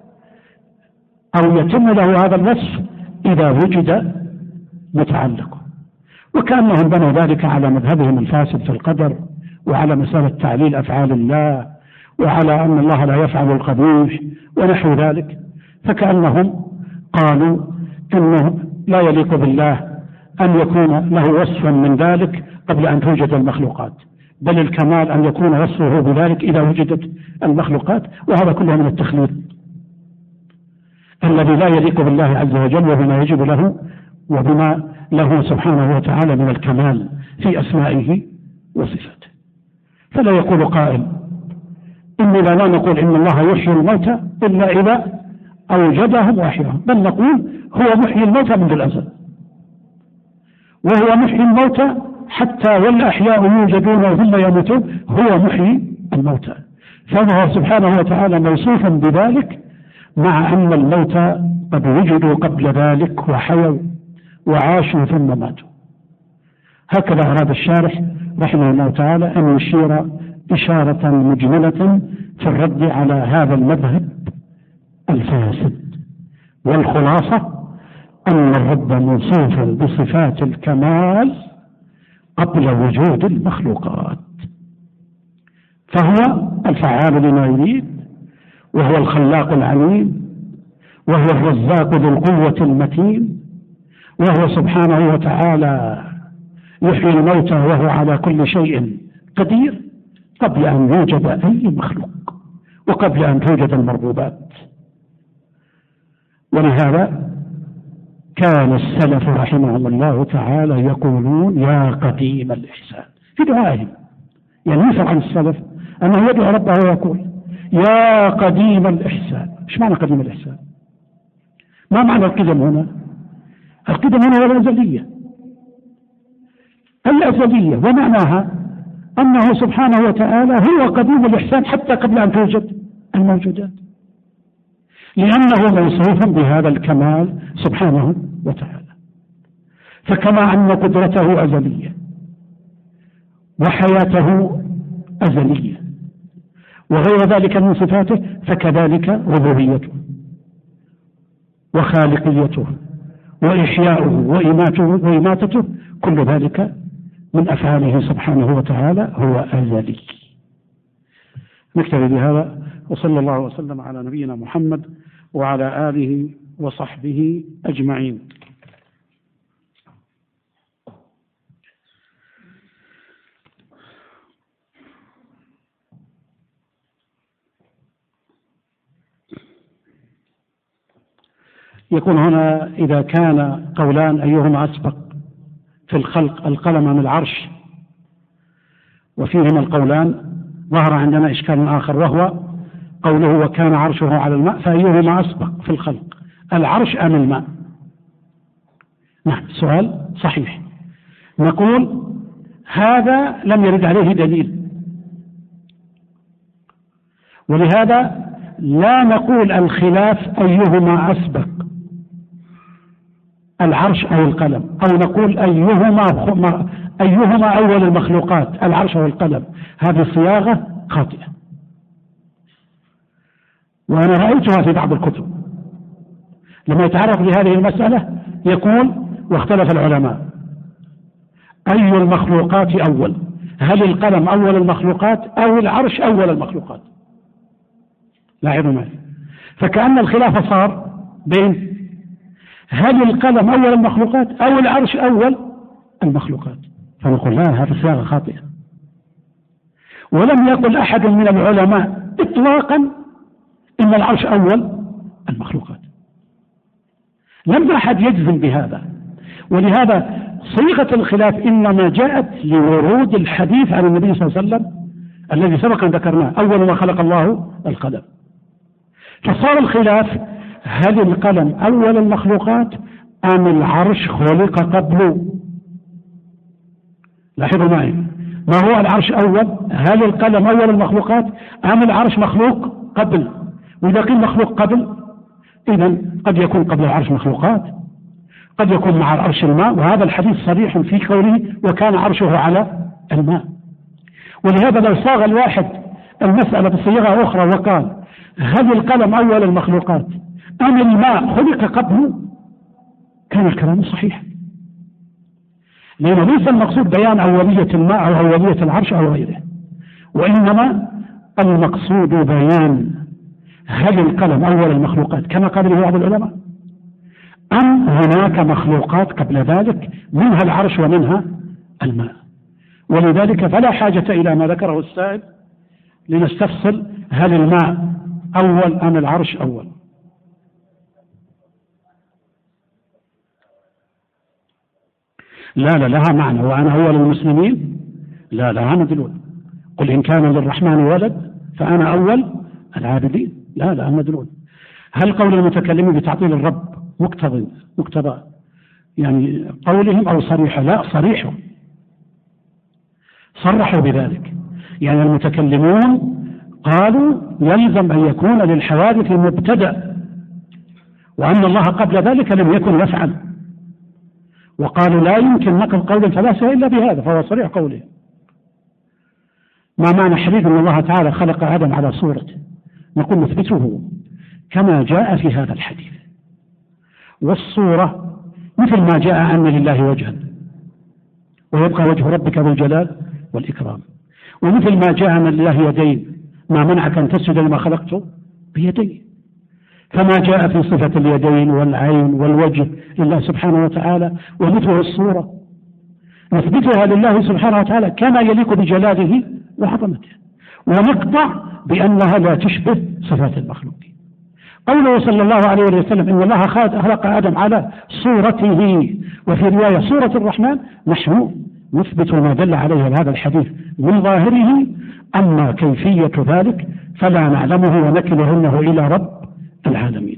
أو يتم له هذا الوصف إذا وجد متعلق، وكأنهم بنوا ذلك على مذهبهم الفاسد في القدر، وعلى مسألة تعليل أفعال الله، وعلى أن الله لا يفعل القبيح ونحو ذلك. فكأنهم قالوا إنه لا يليق بالله أن يكون له وصف من ذلك قبل أن توجد المخلوقات، بل الكمال أن يكون وصفه بذلك إذا وجدت المخلوقات، وهذا كله من التخليط الذي لا يليق بالله عز وجل وبما يجب له وبما له سبحانه وتعالى من الكمال في أسمائه وصفاته. فلا يقول قائل إننا لا نقول إن الله يحيي الموتى إلا إذا أوجدهم وأحياهم، بل نقول هو محيي الموتى منذ الأزل، وهو محيي الموتى حتى والأحياء يوجدون ثم يموتون، هو محيي الموتى. فهو سبحانه وتعالى موصوف بذلك، مع أن الموتى قد وجدوا قبل ذلك وحيوا وعاشوا ثم ماتوا. هكذا أراد الشارح رحمه الله تعالى أن يشير إشارة مجملة في الرد على هذا المذهب الفاسد. والخلاصة أن الرب موصوف بصفات الكمال قبل وجود المخلوقات، فهو الفعال لما يريد، وهو الخلاق العليم، وهو الرزاق ذو القوة المتين، وهو سبحانه وتعالى يحيي الموتى وهو على كل شيء قدير قبل أن يوجد أي مخلوق وقبل أن توجد المربوبات. ولهذا كان السلف رحمهم الله تعالى يقولون يا قديم الإحسان في دعائهم. يعني ينفع عن السلف أنه يدعو ربه ويقول يا قديم الإحسان. ايش معنى قديم الإحسان؟ ما معنى القدم هنا؟ القدم هنا هو الأزلية، الأزلية، ومعناها أنه سبحانه وتعالى هو قديم الإحسان حتى قبل أن توجد الموجودات، لأنه موصوف بهذا الكمال سبحانه وتعالى. فكما أن قدرته أزلية وحياته أزلية وغير ذلك من صفاته، فكذلك ربوبيته وخالقيته وإحياؤه وإماتته كل ذلك من أفعاله سبحانه وتعالى هو أزلي. نكتفي بهذا، وصلى الله وسلم على نبينا محمد وعلى آله وصحبه أجمعين. يكون هنا إذا كان قولان أيهما أسبق في الخلق القلم من العرش، وفيهما القولان ظهر عندنا إشكال آخر، وهو قوله وكان عرشه على الماء، فأيهما أسبق في الخلق العرش أم الماء؟ نعم، سؤال صحيح. نقول هذا لم يرد عليه دليل، ولهذا لا نقول الخلاف أيهما أسبق العرش أو القلم، أو نقول أيهما أول المخلوقات العرش أو القلم. هذه صياغة خاطئة، وأنا رأيتها في بعض الكتب لما يتعرف لهذه المسألة يقول واختلف العلماء أي المخلوقات أول، هل القلم أول المخلوقات أو العرش أول المخلوقات؟ لاحظوا معي، فكأن الخلاف صار بين هل القلم أول المخلوقات أو العرش أول المخلوقات، فنقول لا، هذه صياغة خاطئة. ولم يقل أحد من العلماء إطلاقا إن العرش أول المخلوقات، لم أحد يجزم بهذا. ولهذا صيغة الخلاف إنما جاءت لورود الحديث عن النبي صلى الله عليه وسلم الذي سبق أن ذكرناه، أول ما خلق الله القلم. فصار الخلاف هل القلم أول المخلوقات أم العرش خلق قبله؟ لاحظوا معي، ما هو العرش أول؟ هل القلم أول المخلوقات أم العرش مخلوق قبل؟ وإذا قيل مخلوق قبل، إذن قد يكون قبل العرش مخلوقات، قد يكون مع العرش الماء، وهذا الحديث صريح في قوله وكان عرشه على الماء. ولهذا لو صاغ الواحد المسألة بصيغة أخرى وقال هل القلم أول المخلوقات أم الماء خلق قبله، كان الكلام صحيح، لأنه ليس المقصود بيان أولية الماء أو أولية العرش أو غيره، وإنما المقصود بيان هل القلم أول المخلوقات كما قال له بعض العلماء أم هناك مخلوقات قبل ذلك منها العرش ومنها الماء؟ ولذلك فلا حاجة إلى ما ذكره السائل لنستفصل هل الماء أول أم العرش أول. لا لها معنى، وأنا أول المسلمين لا لها مدلول. قل إن كان للرحمن ولد فأنا أول العابدين، لا مدلول. هل قول المتكلمين بتعطيل الرب مقتضى يعني قولهم أو صريحة؟ لا، صرحوا بذلك. يعني المتكلمون قالوا يلزم أن يكون للحوادث مبتدأ، وأن الله قبل ذلك لم يكن يفعل، وقالوا لا يمكن نقل قول الفلاسفة إلا بهذا، فهو صريح قوله. ما معنى حديث أن الله تعالى خلق آدم على صورته؟ نقول نثبته كما جاء في هذا الحديث، والصورة مثل ما جاء أن لله وجها ويبقى وجه ربك ذو الجلال والإكرام، ومثل ما جاء أن لله يدين ما منعك أن تسجد لما خلقته بيدي، فما جاء في صفة اليدين والعين والوجه لله سبحانه وتعالى ومثله الصورة نثبتها لله سبحانه وتعالى كما يليق بجلاله وعظمته، ونقطع بأنها لا تشبه صفات المخلوقين. قوله صلى الله عليه وسلم إن الله خلق آدم على صورته، وفي رواية صورة الرحمن، نحن نثبت ما دل عليه هذا الحديث من ظاهره، أما كيفية ذلك فلا نعلمه ونكله إلى رب العالمين.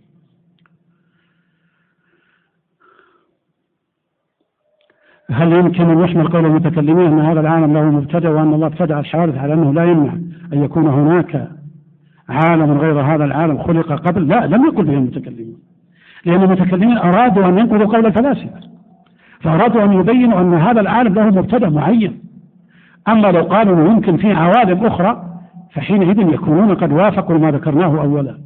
هل يمكن أن يحمل قول المتكلمين أن هذا العالم له مبتدأ وأن الله ابتدأ الحوادث على أنه لا يمنع أن يكون هناك عالم غير هذا العالم خلق قبل؟ لا، لم يقل به المتكلمين، لأن المتكلمين أرادوا أن ينقلوا قول الفلاسفة، فأرادوا أن يبينوا أن هذا العالم له مبتدأ معين. أما لو قالوا يمكن في عوالم أخرى فحينئذ يكونون قد وافقوا ما ذكرناه أولا.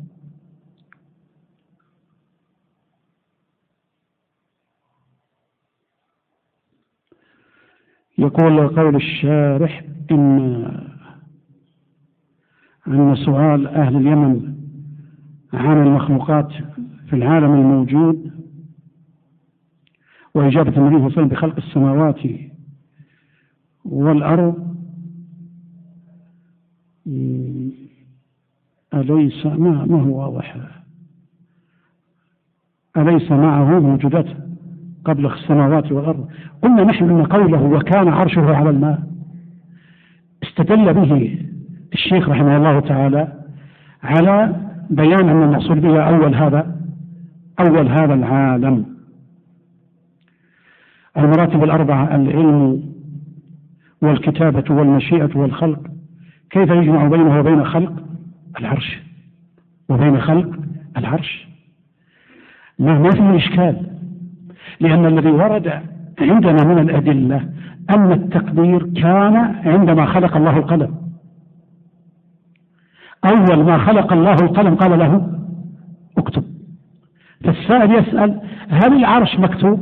يقول قول الشارح أن سؤال أهل اليمن عن المخلوقات في العالم الموجود وإجابة النبي صلى الله عليه وسلم بخلق السماوات والأرض أليس ما هو واضح، أليس معه موجودات قبل السماوات والأرض؟ قلنا نحن أن قوله وكان عرشه على الماء استدل به الشيخ رحمه الله تعالى على بيان أن المقصود به أول هذا العالم. المراتب الأربعة العلم والكتابة والمشيئة والخلق، كيف يجمع بينه وبين خلق العرش وبين خلق العرش؟ ما فيه إشكال، لأن الذي ورد عندنا من الأدلة أن التقدير كان عندما خلق الله القلم. أول ما خلق الله القلم قال له اكتب. فالسائل يسأل هل العرش مكتوب؟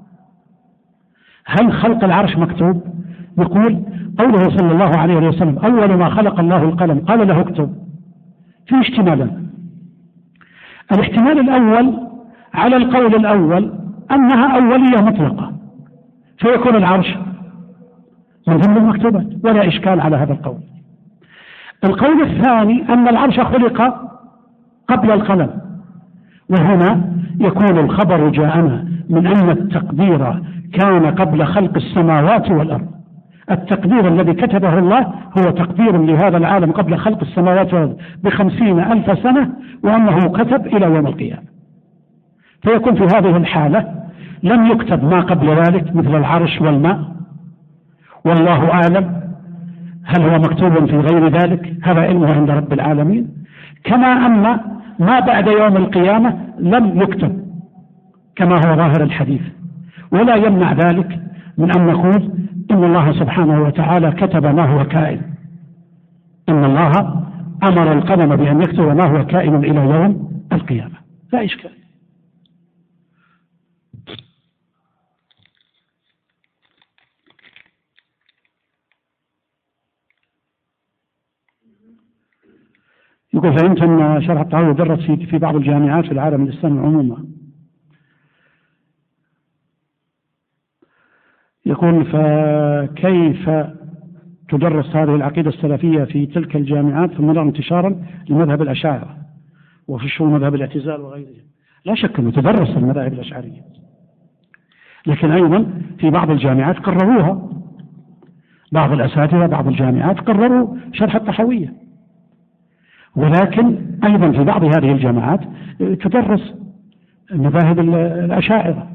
هل خلق العرش مكتوب؟ يقول قوله صلى الله عليه وسلم أول ما خلق الله القلم قال له اكتب، في احتمالان. الاحتمال الأول على القول الأول أنها أولية مطلقة، فيكون العرش من ضمن المكتوبات ولا إشكال على هذا القول. القول الثاني أن العرش خلق قبل القلم، وهنا يكون الخبر جاءنا من أن التقدير كان قبل خلق السماوات والأرض. التقدير الذي كتبه الله هو تقدير لهذا العالم قبل خلق السماوات والأرض ب50,000 سنة، وأنه كتب إلى يوم القيامة. فيكون في هذه الحالة لم يكتب ما قبل ذلك مثل العرش والماء، والله أعلم هل هو مكتوب في غير ذلك، هذا علمه عند رب العالمين. كما أن ما بعد يوم القيامة لم يكتب كما هو ظاهر الحديث، ولا يمنع ذلك من أن نقول إن الله سبحانه وتعالى كتب ما هو كائن. إن الله أمر القلم بأن يكتب ما هو كائن إلى يوم القيامة، لا إشكال. يقول فهمت أن شرح التعوذ درس في بعض الجامعات في العالم الإسلامي عموما، يقول: فكيف تدرس هذه العقيدة السلفية في تلك الجامعات ثم نرى انتشارا لمذهب الأشاعرة وفي شؤون مذهب الاعتزال وغيره؟ لا شك أنه تدرس المذاهب الأشعرية، لكن أيضا في بعض الجامعات قرروها، بعض الأساتذة بعض الجامعات قرروا شرح الطحاوية، ولكن أيضا في بعض هذه الجامعات تدرس مذاهب الأشاعرة.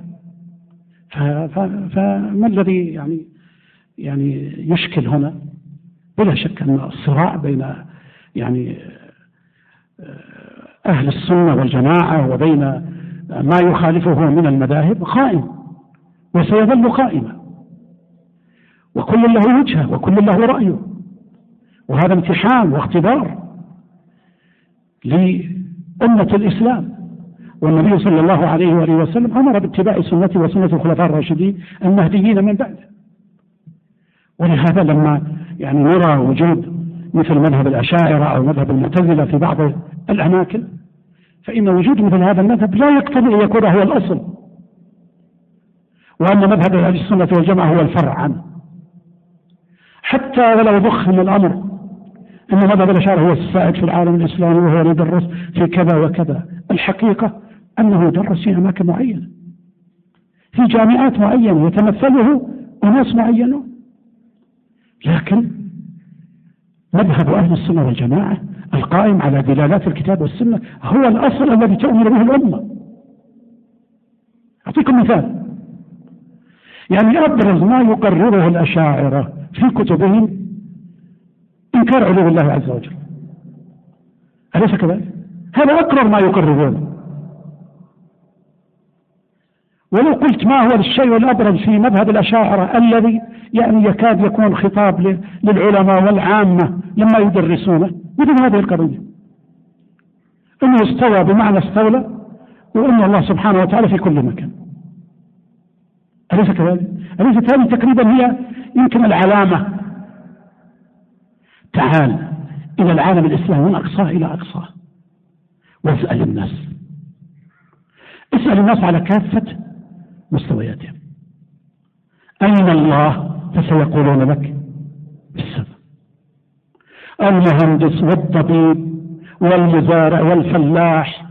فما الذي يعني يشكل هنا؟ بلا شك أن الصراع بين أهل السنة والجماعة وبين ما يخالفه من المذاهب قائم وسيظل قائما، وكل له وجهه وكل له رأيه، وهذا امتحان واختبار لأمة الإسلام. والنبي صلى الله عليه وآله وسلم أمر باتباع سنته وسنة الخلفاء الراشدين المهديين من بعده. ولهذا لما نرى وجود مثل مذهب الأشاعرة أو مذهب المعتزلة في بعض الأماكن، فإن وجود مثل هذا المذهب لا يقتضي أن يكون هو الأصل، وأن مذهب أهل السنة والجماعة هو الفرع عنه. حتى ولو ضخم الأمر أن مذهب الأشاعرة هو السائد في العالم الإسلامي وهو يدرس في كذا وكذا، الحقيقة أنه يدرس في أماكن معينة، في جامعات معينة يتمثله أناس معينون، لكن مذهب أهل السنة والجماعة القائم على دلالات الكتاب والسنة هو الأصل الذي تؤمن به الأمة. أعطيكم مثال، أبرز ما يقرره الأشاعرة في كتبهم إنكار علو الله عز وجل، أليس كذلك؟ هذا أقرر ما يقررونه. ولو قلت ما هو الشيء الأبرز في مذهب الأشاعرة الذي يكاد يكون خطاب للعلماء والعامة لما يدرسونه مثل هذه القضية، أنه استوى بمعنى استولى، وأن الله سبحانه وتعالى في كل مكان، أليس كذلك؟ أليست هذه تقريبا هي يمكن العلامة؟ تعال إلى العالم الإسلامي من أقصاه إلى أقصاه واسأل الناس، اسأل الناس على كافة مستوياتهم، أين الله؟ فسيقولون لك في السماء. المهندس والطبيب والمزارع والفلاح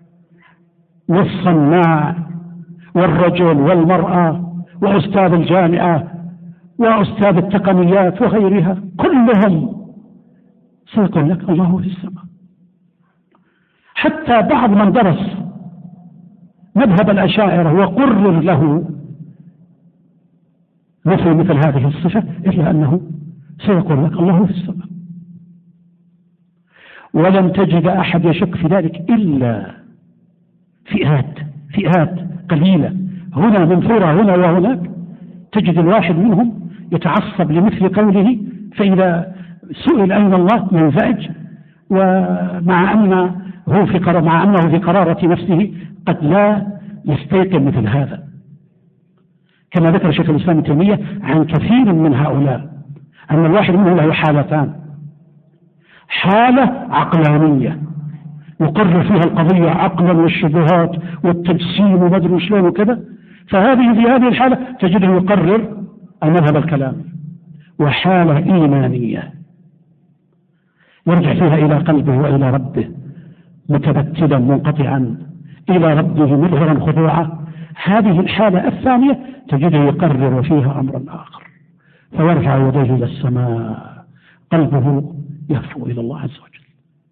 والصناع والرجل والمرأة وأستاذ الجامعة وأستاذ التقنيات وغيرها كلهم سيقول لك الله في السماء. حتى بعض من درس مذهب الأشاعرة وقرر له مثل هذه الصفة إلا أنه سيقول لك الله في السماء. ولن تجد أحد يشك في ذلك إلا فئات قليلة هنا منثورة هنا وهناك، تجد الواحد منهم يتعصب لمثل قوله، فإذا سئل أين الله ينزعج، ومع أنه في قرارة نفسه قد لا يستيقن مثل هذا، كما ذكر شيخ الإسلام ابن تيمية عن كثير من هؤلاء أن الواحد منهم له حالتان: حالة عقلانية يقرر فيها القضية عقلا والشبهات والتجسيم ومدري شلون وكذا، في هذه الحالة تجده يقرر المذهب الكلامي، وحالة إيمانية يرجع فيها إلى قلبه وإلى ربه متبتلا منقطعا إلى ربه مظهرا خضوعا. هذه الحالة الثانية تجده يقرر فيها أمرا آخر، فيرفع يديه إلى السماء، قلبه يهفو إلى الله عز وجل.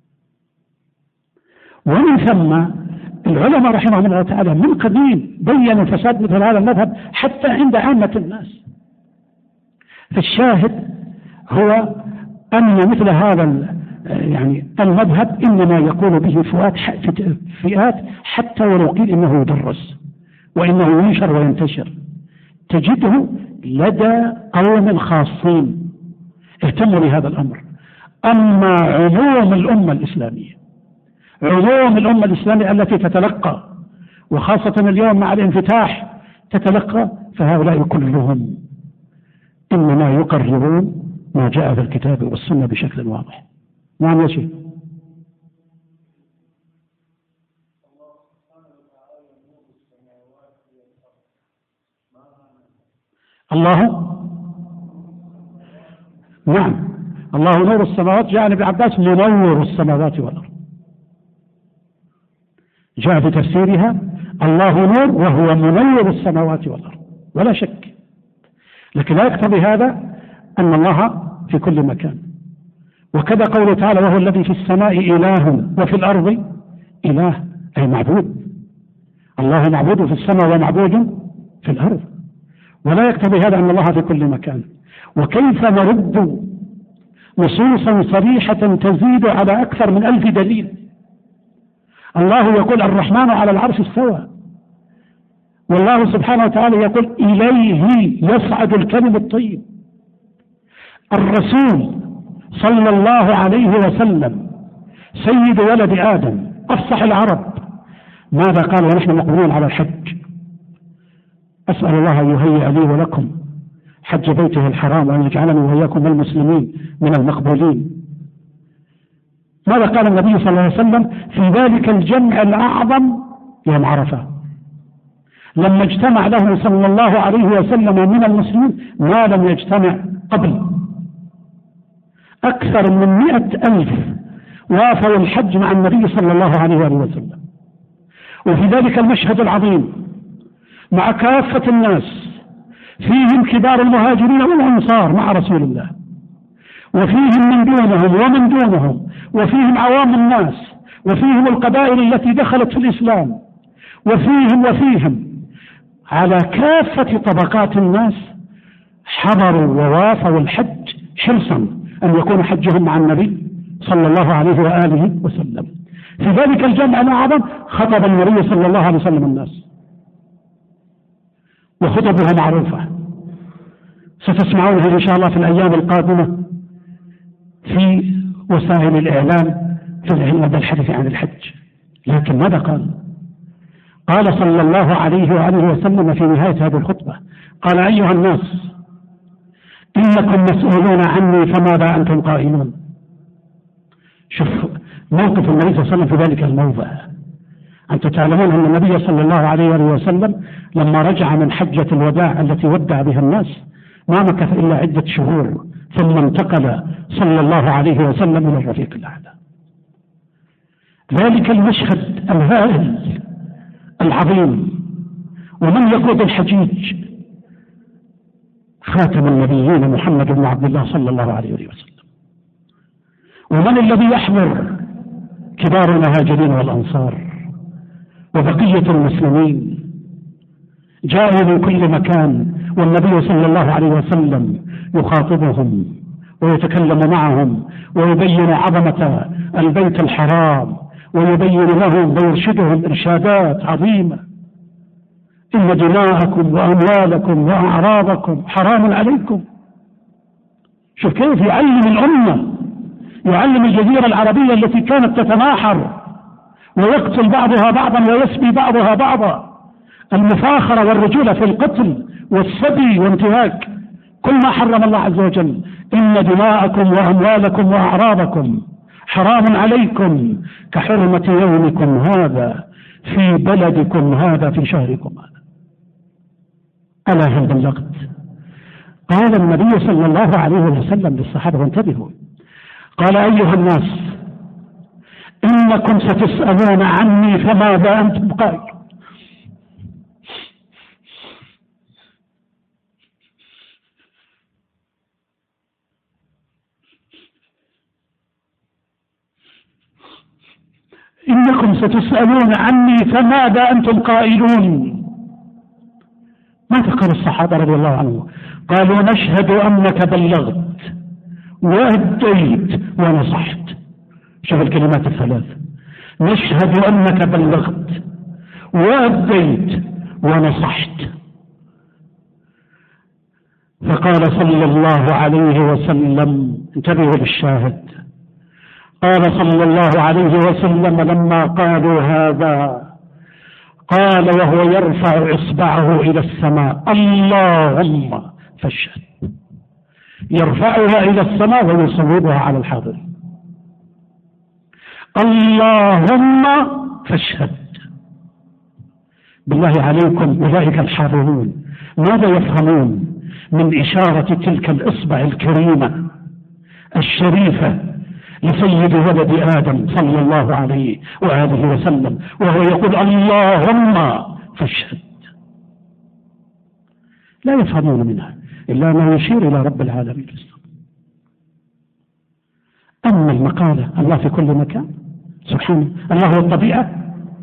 ومن ثم العلماء رحمهم الله تعالى من قديم بيّنوا فساد مثل هذا المذهب حتى عند عامة الناس. فالشاهد هو أن مثل هذا المذهب إنما يقول به فئات حتى ولو قيل إنه يدرس وإنه ينشر وينتشر، تجده لدى قوم خاصين اهتموا بهذا الأمر. أما عموم الأمة الإسلامية التي تتلقى، وخاصة اليوم مع الانفتاح تتلقى، فهؤلاء كلهم إنما يقررون ما جاء في الكتاب والسنة بشكل واضح. نعم يا شيخ. الله نعم، الله نور السماوات، جاء ابن عباس منور السماوات والأرض، جاء في تفسيرها الله نور وهو منور السماوات والأرض ولا شك. لكن لا يقتضي هذا أن الله في كل مكان. وكذا قوله تعالى وهو الذي في السماء إله وفي الأرض إله، أي معبود. الله معبود في السماء ومعبود في الأرض، ولا يقتضي هذا أن الله في كل مكان. وكيف نرد نصوصا صريحة تزيد على أكثر من 1000 دليل؟ الله يقول الرحمن على العرش استوى، والله سبحانه وتعالى يقول إليه يصعد الكلم الطيب. الرسول صلى الله عليه وسلم سيد ولد آدم أفصح العرب، ماذا قال ونحن مقبلون على الحج؟ أسأل الله أن يهيئ لي ولكم حج بيته الحرام وأن يجعلني وإياكم المسلمين من المقبولين. ماذا قال النبي صلى الله عليه وسلم في ذلك الجمع الأعظم يوم عرفة، لما اجتمع له صلى الله عليه وسلم من المسلمين ما لم يجتمع قبل؟ أكثر من 100,000 وافوا الحج مع النبي صلى الله عليه وسلم. وفي ذلك المشهد العظيم مع كافة الناس، فيهم كبار المهاجرين والأنصار مع رسول الله، وفيهم من دونهم ومن دونهم، وفيهم عوام الناس، وفيهم القبائل التي دخلت في الإسلام، وفيهم على كافة طبقات الناس حضروا ووافوا الحج حرصا أن يكون حجهم مع النبي صلى الله عليه وآله وسلم. في ذلك الجمع الأعظم خطب النبي صلى الله عليه وسلم الناس، وخطبها معروفة ستسمعونها إن شاء الله في الأيام القادمة في وسائل الإعلام في العلم بالحديث عن الحج. لكن ماذا قال؟ قال صلى الله عليه وآله وسلم في نهاية هذه الخطبة، قال أيها الناس إنكم مسؤولون عني فماذا أنتم قائلون؟ شوف موقف النبي صلى الله عليه وسلم في ذلك الموضع. أنتم تعلمون أن النبي صلى الله عليه وآله وسلم لما رجع من حجة الوداع التي ودع بها الناس ما مكث إلا عدة شهور، ثم انتقل صلى الله عليه وسلم إلى الرفيق الأعلى. ذلك المشهد الهائل العظيم، ومن يقود الحجيج؟ خاتم النبيين محمد بن عبد الله صلى الله عليه وسلم. ومن الذي يحضر؟ كبار المهاجرين والأنصار وبقية المسلمين، جاءوا من كل مكان، والنبي صلى الله عليه وسلم يخاطبهم ويتكلم معهم ويبين عظمة البيت الحرام، ويبين لهم ويرشدهم إرشادات عظيمة. إن دماءكم وأموالكم وأعراضكم حرام عليكم. شوف كيف يعلم الأمة، يعلم الجزيرة العربية التي كانت تتناحر ويقتل بعضها بعضا ويسبي بعضها بعضا، المفاخرة والرجولة في القتل والسبي وانتهاك كل ما حرم الله عز وجل. إن دماءكم وأموالكم وأعراضكم حرام عليكم كحرمة يومكم هذا في بلدكم هذا في شهركم هذا. ألا هل بلغت؟ قال النبي صلى الله عليه وسلم للصحابة وانتبهوا، قال أيها الناس إنكم ستسألون عني فماذا أنتم قائلون؟ إنكم ستسألون عني فماذا أنتم قائلون؟ ماذا قال الصحابة رضي الله عنهم؟ قالوا نشهد أنك بلغت وأديت ونصحت. شوف الكلمات الثلاث، نشهد أنك بلغت وأديت ونصحت. فقال صلى الله عليه وسلم، انتبهوا للشاهد، قال صلى الله عليه وسلم لما قالوا هذا قال وهو يرفع إصبعه إلى السماء اللهم فاشهد، يرفعها إلى السماء ويصوبها على الحاضر، اللهم فاشهد بالله عليكم أولئك الحاضرون ماذا يفهمون من إشارة تلك الإصبع الكريمة الشريفة لسيد ولد آدم صلى الله عليه وآله وسلم وهو يقول اللهم فاشهد؟ لا يفهمون منها إلا ما يشير إلى رب العالمين. أما المقالة الله في كل مكان سبحانه، الله هو الطبيعة،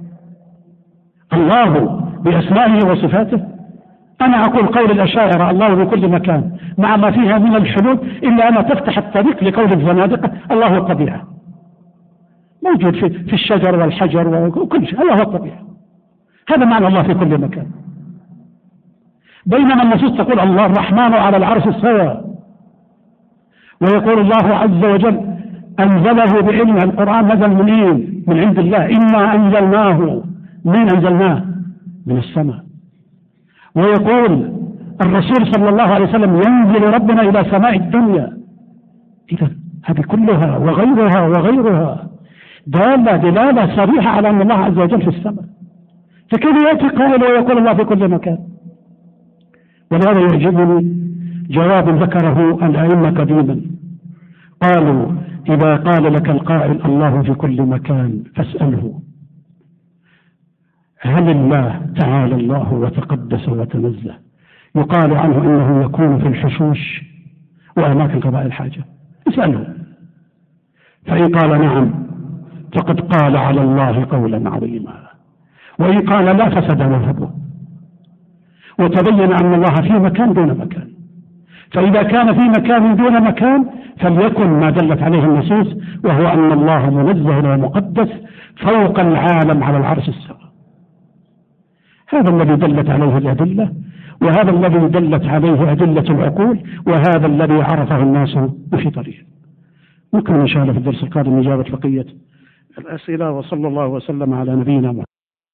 الله بأسمائه وصفاته. أنا أقول قول الأشاعرة الله بكل مكان مع ما فيها من الحلول، إلا أنا تفتح الطريق لقول الزنادقة الله هو الطبيعة، موجود في الشجر والحجر وكل شيء، الله هو الطبيعة. هذا معنى الله في كل مكان. بينما النصوص تقول الله الرحمن على العرش استوى، ويقول الله عز وجل أنزله بعلم. القرآن نزل منين؟ من عند الله. إنا أنزلناه، من أنزلناه؟ من السماء. ويقول الرسول صلى الله عليه وسلم ينزل ربنا إلى سماء الدنيا. إذا هذه كلها وغيرها دلالة صريحة على أن الله عز وجل في السماء. فكيف يأتي قائل ويقول الله في كل مكان؟ ولهذا يعجبني جواب ذكره الأئمة قديما، قالوا إذا قال لك القائل الله في كل مكان فاسأله هل الله تعالى الله وتقدس وتنزه يقال عنه إنه يكون في الحشوش وأماكن قضاء الحاجة؟ اسأله، فإن قال نعم فقد قال على الله قولا عظيما، وإن قال لا فسد مذهبه، وتبين أن الله في مكان دون مكان. فإذا كان في مكان دون مكان فليكن ما دلت عليه النصوص، وهو أن الله منزه ومقدس فوق العالم على العرش السماء. هذا الذي دلت عليه الأدلة، وهذا الذي دلت عليه أدلة العقول، وهذا الذي عرفه الناس في طريق. ممكن إن شاء الله في الدرس القادم إجابة بقية الأسئلة، وصلى الله وسلم على نبينا محمد.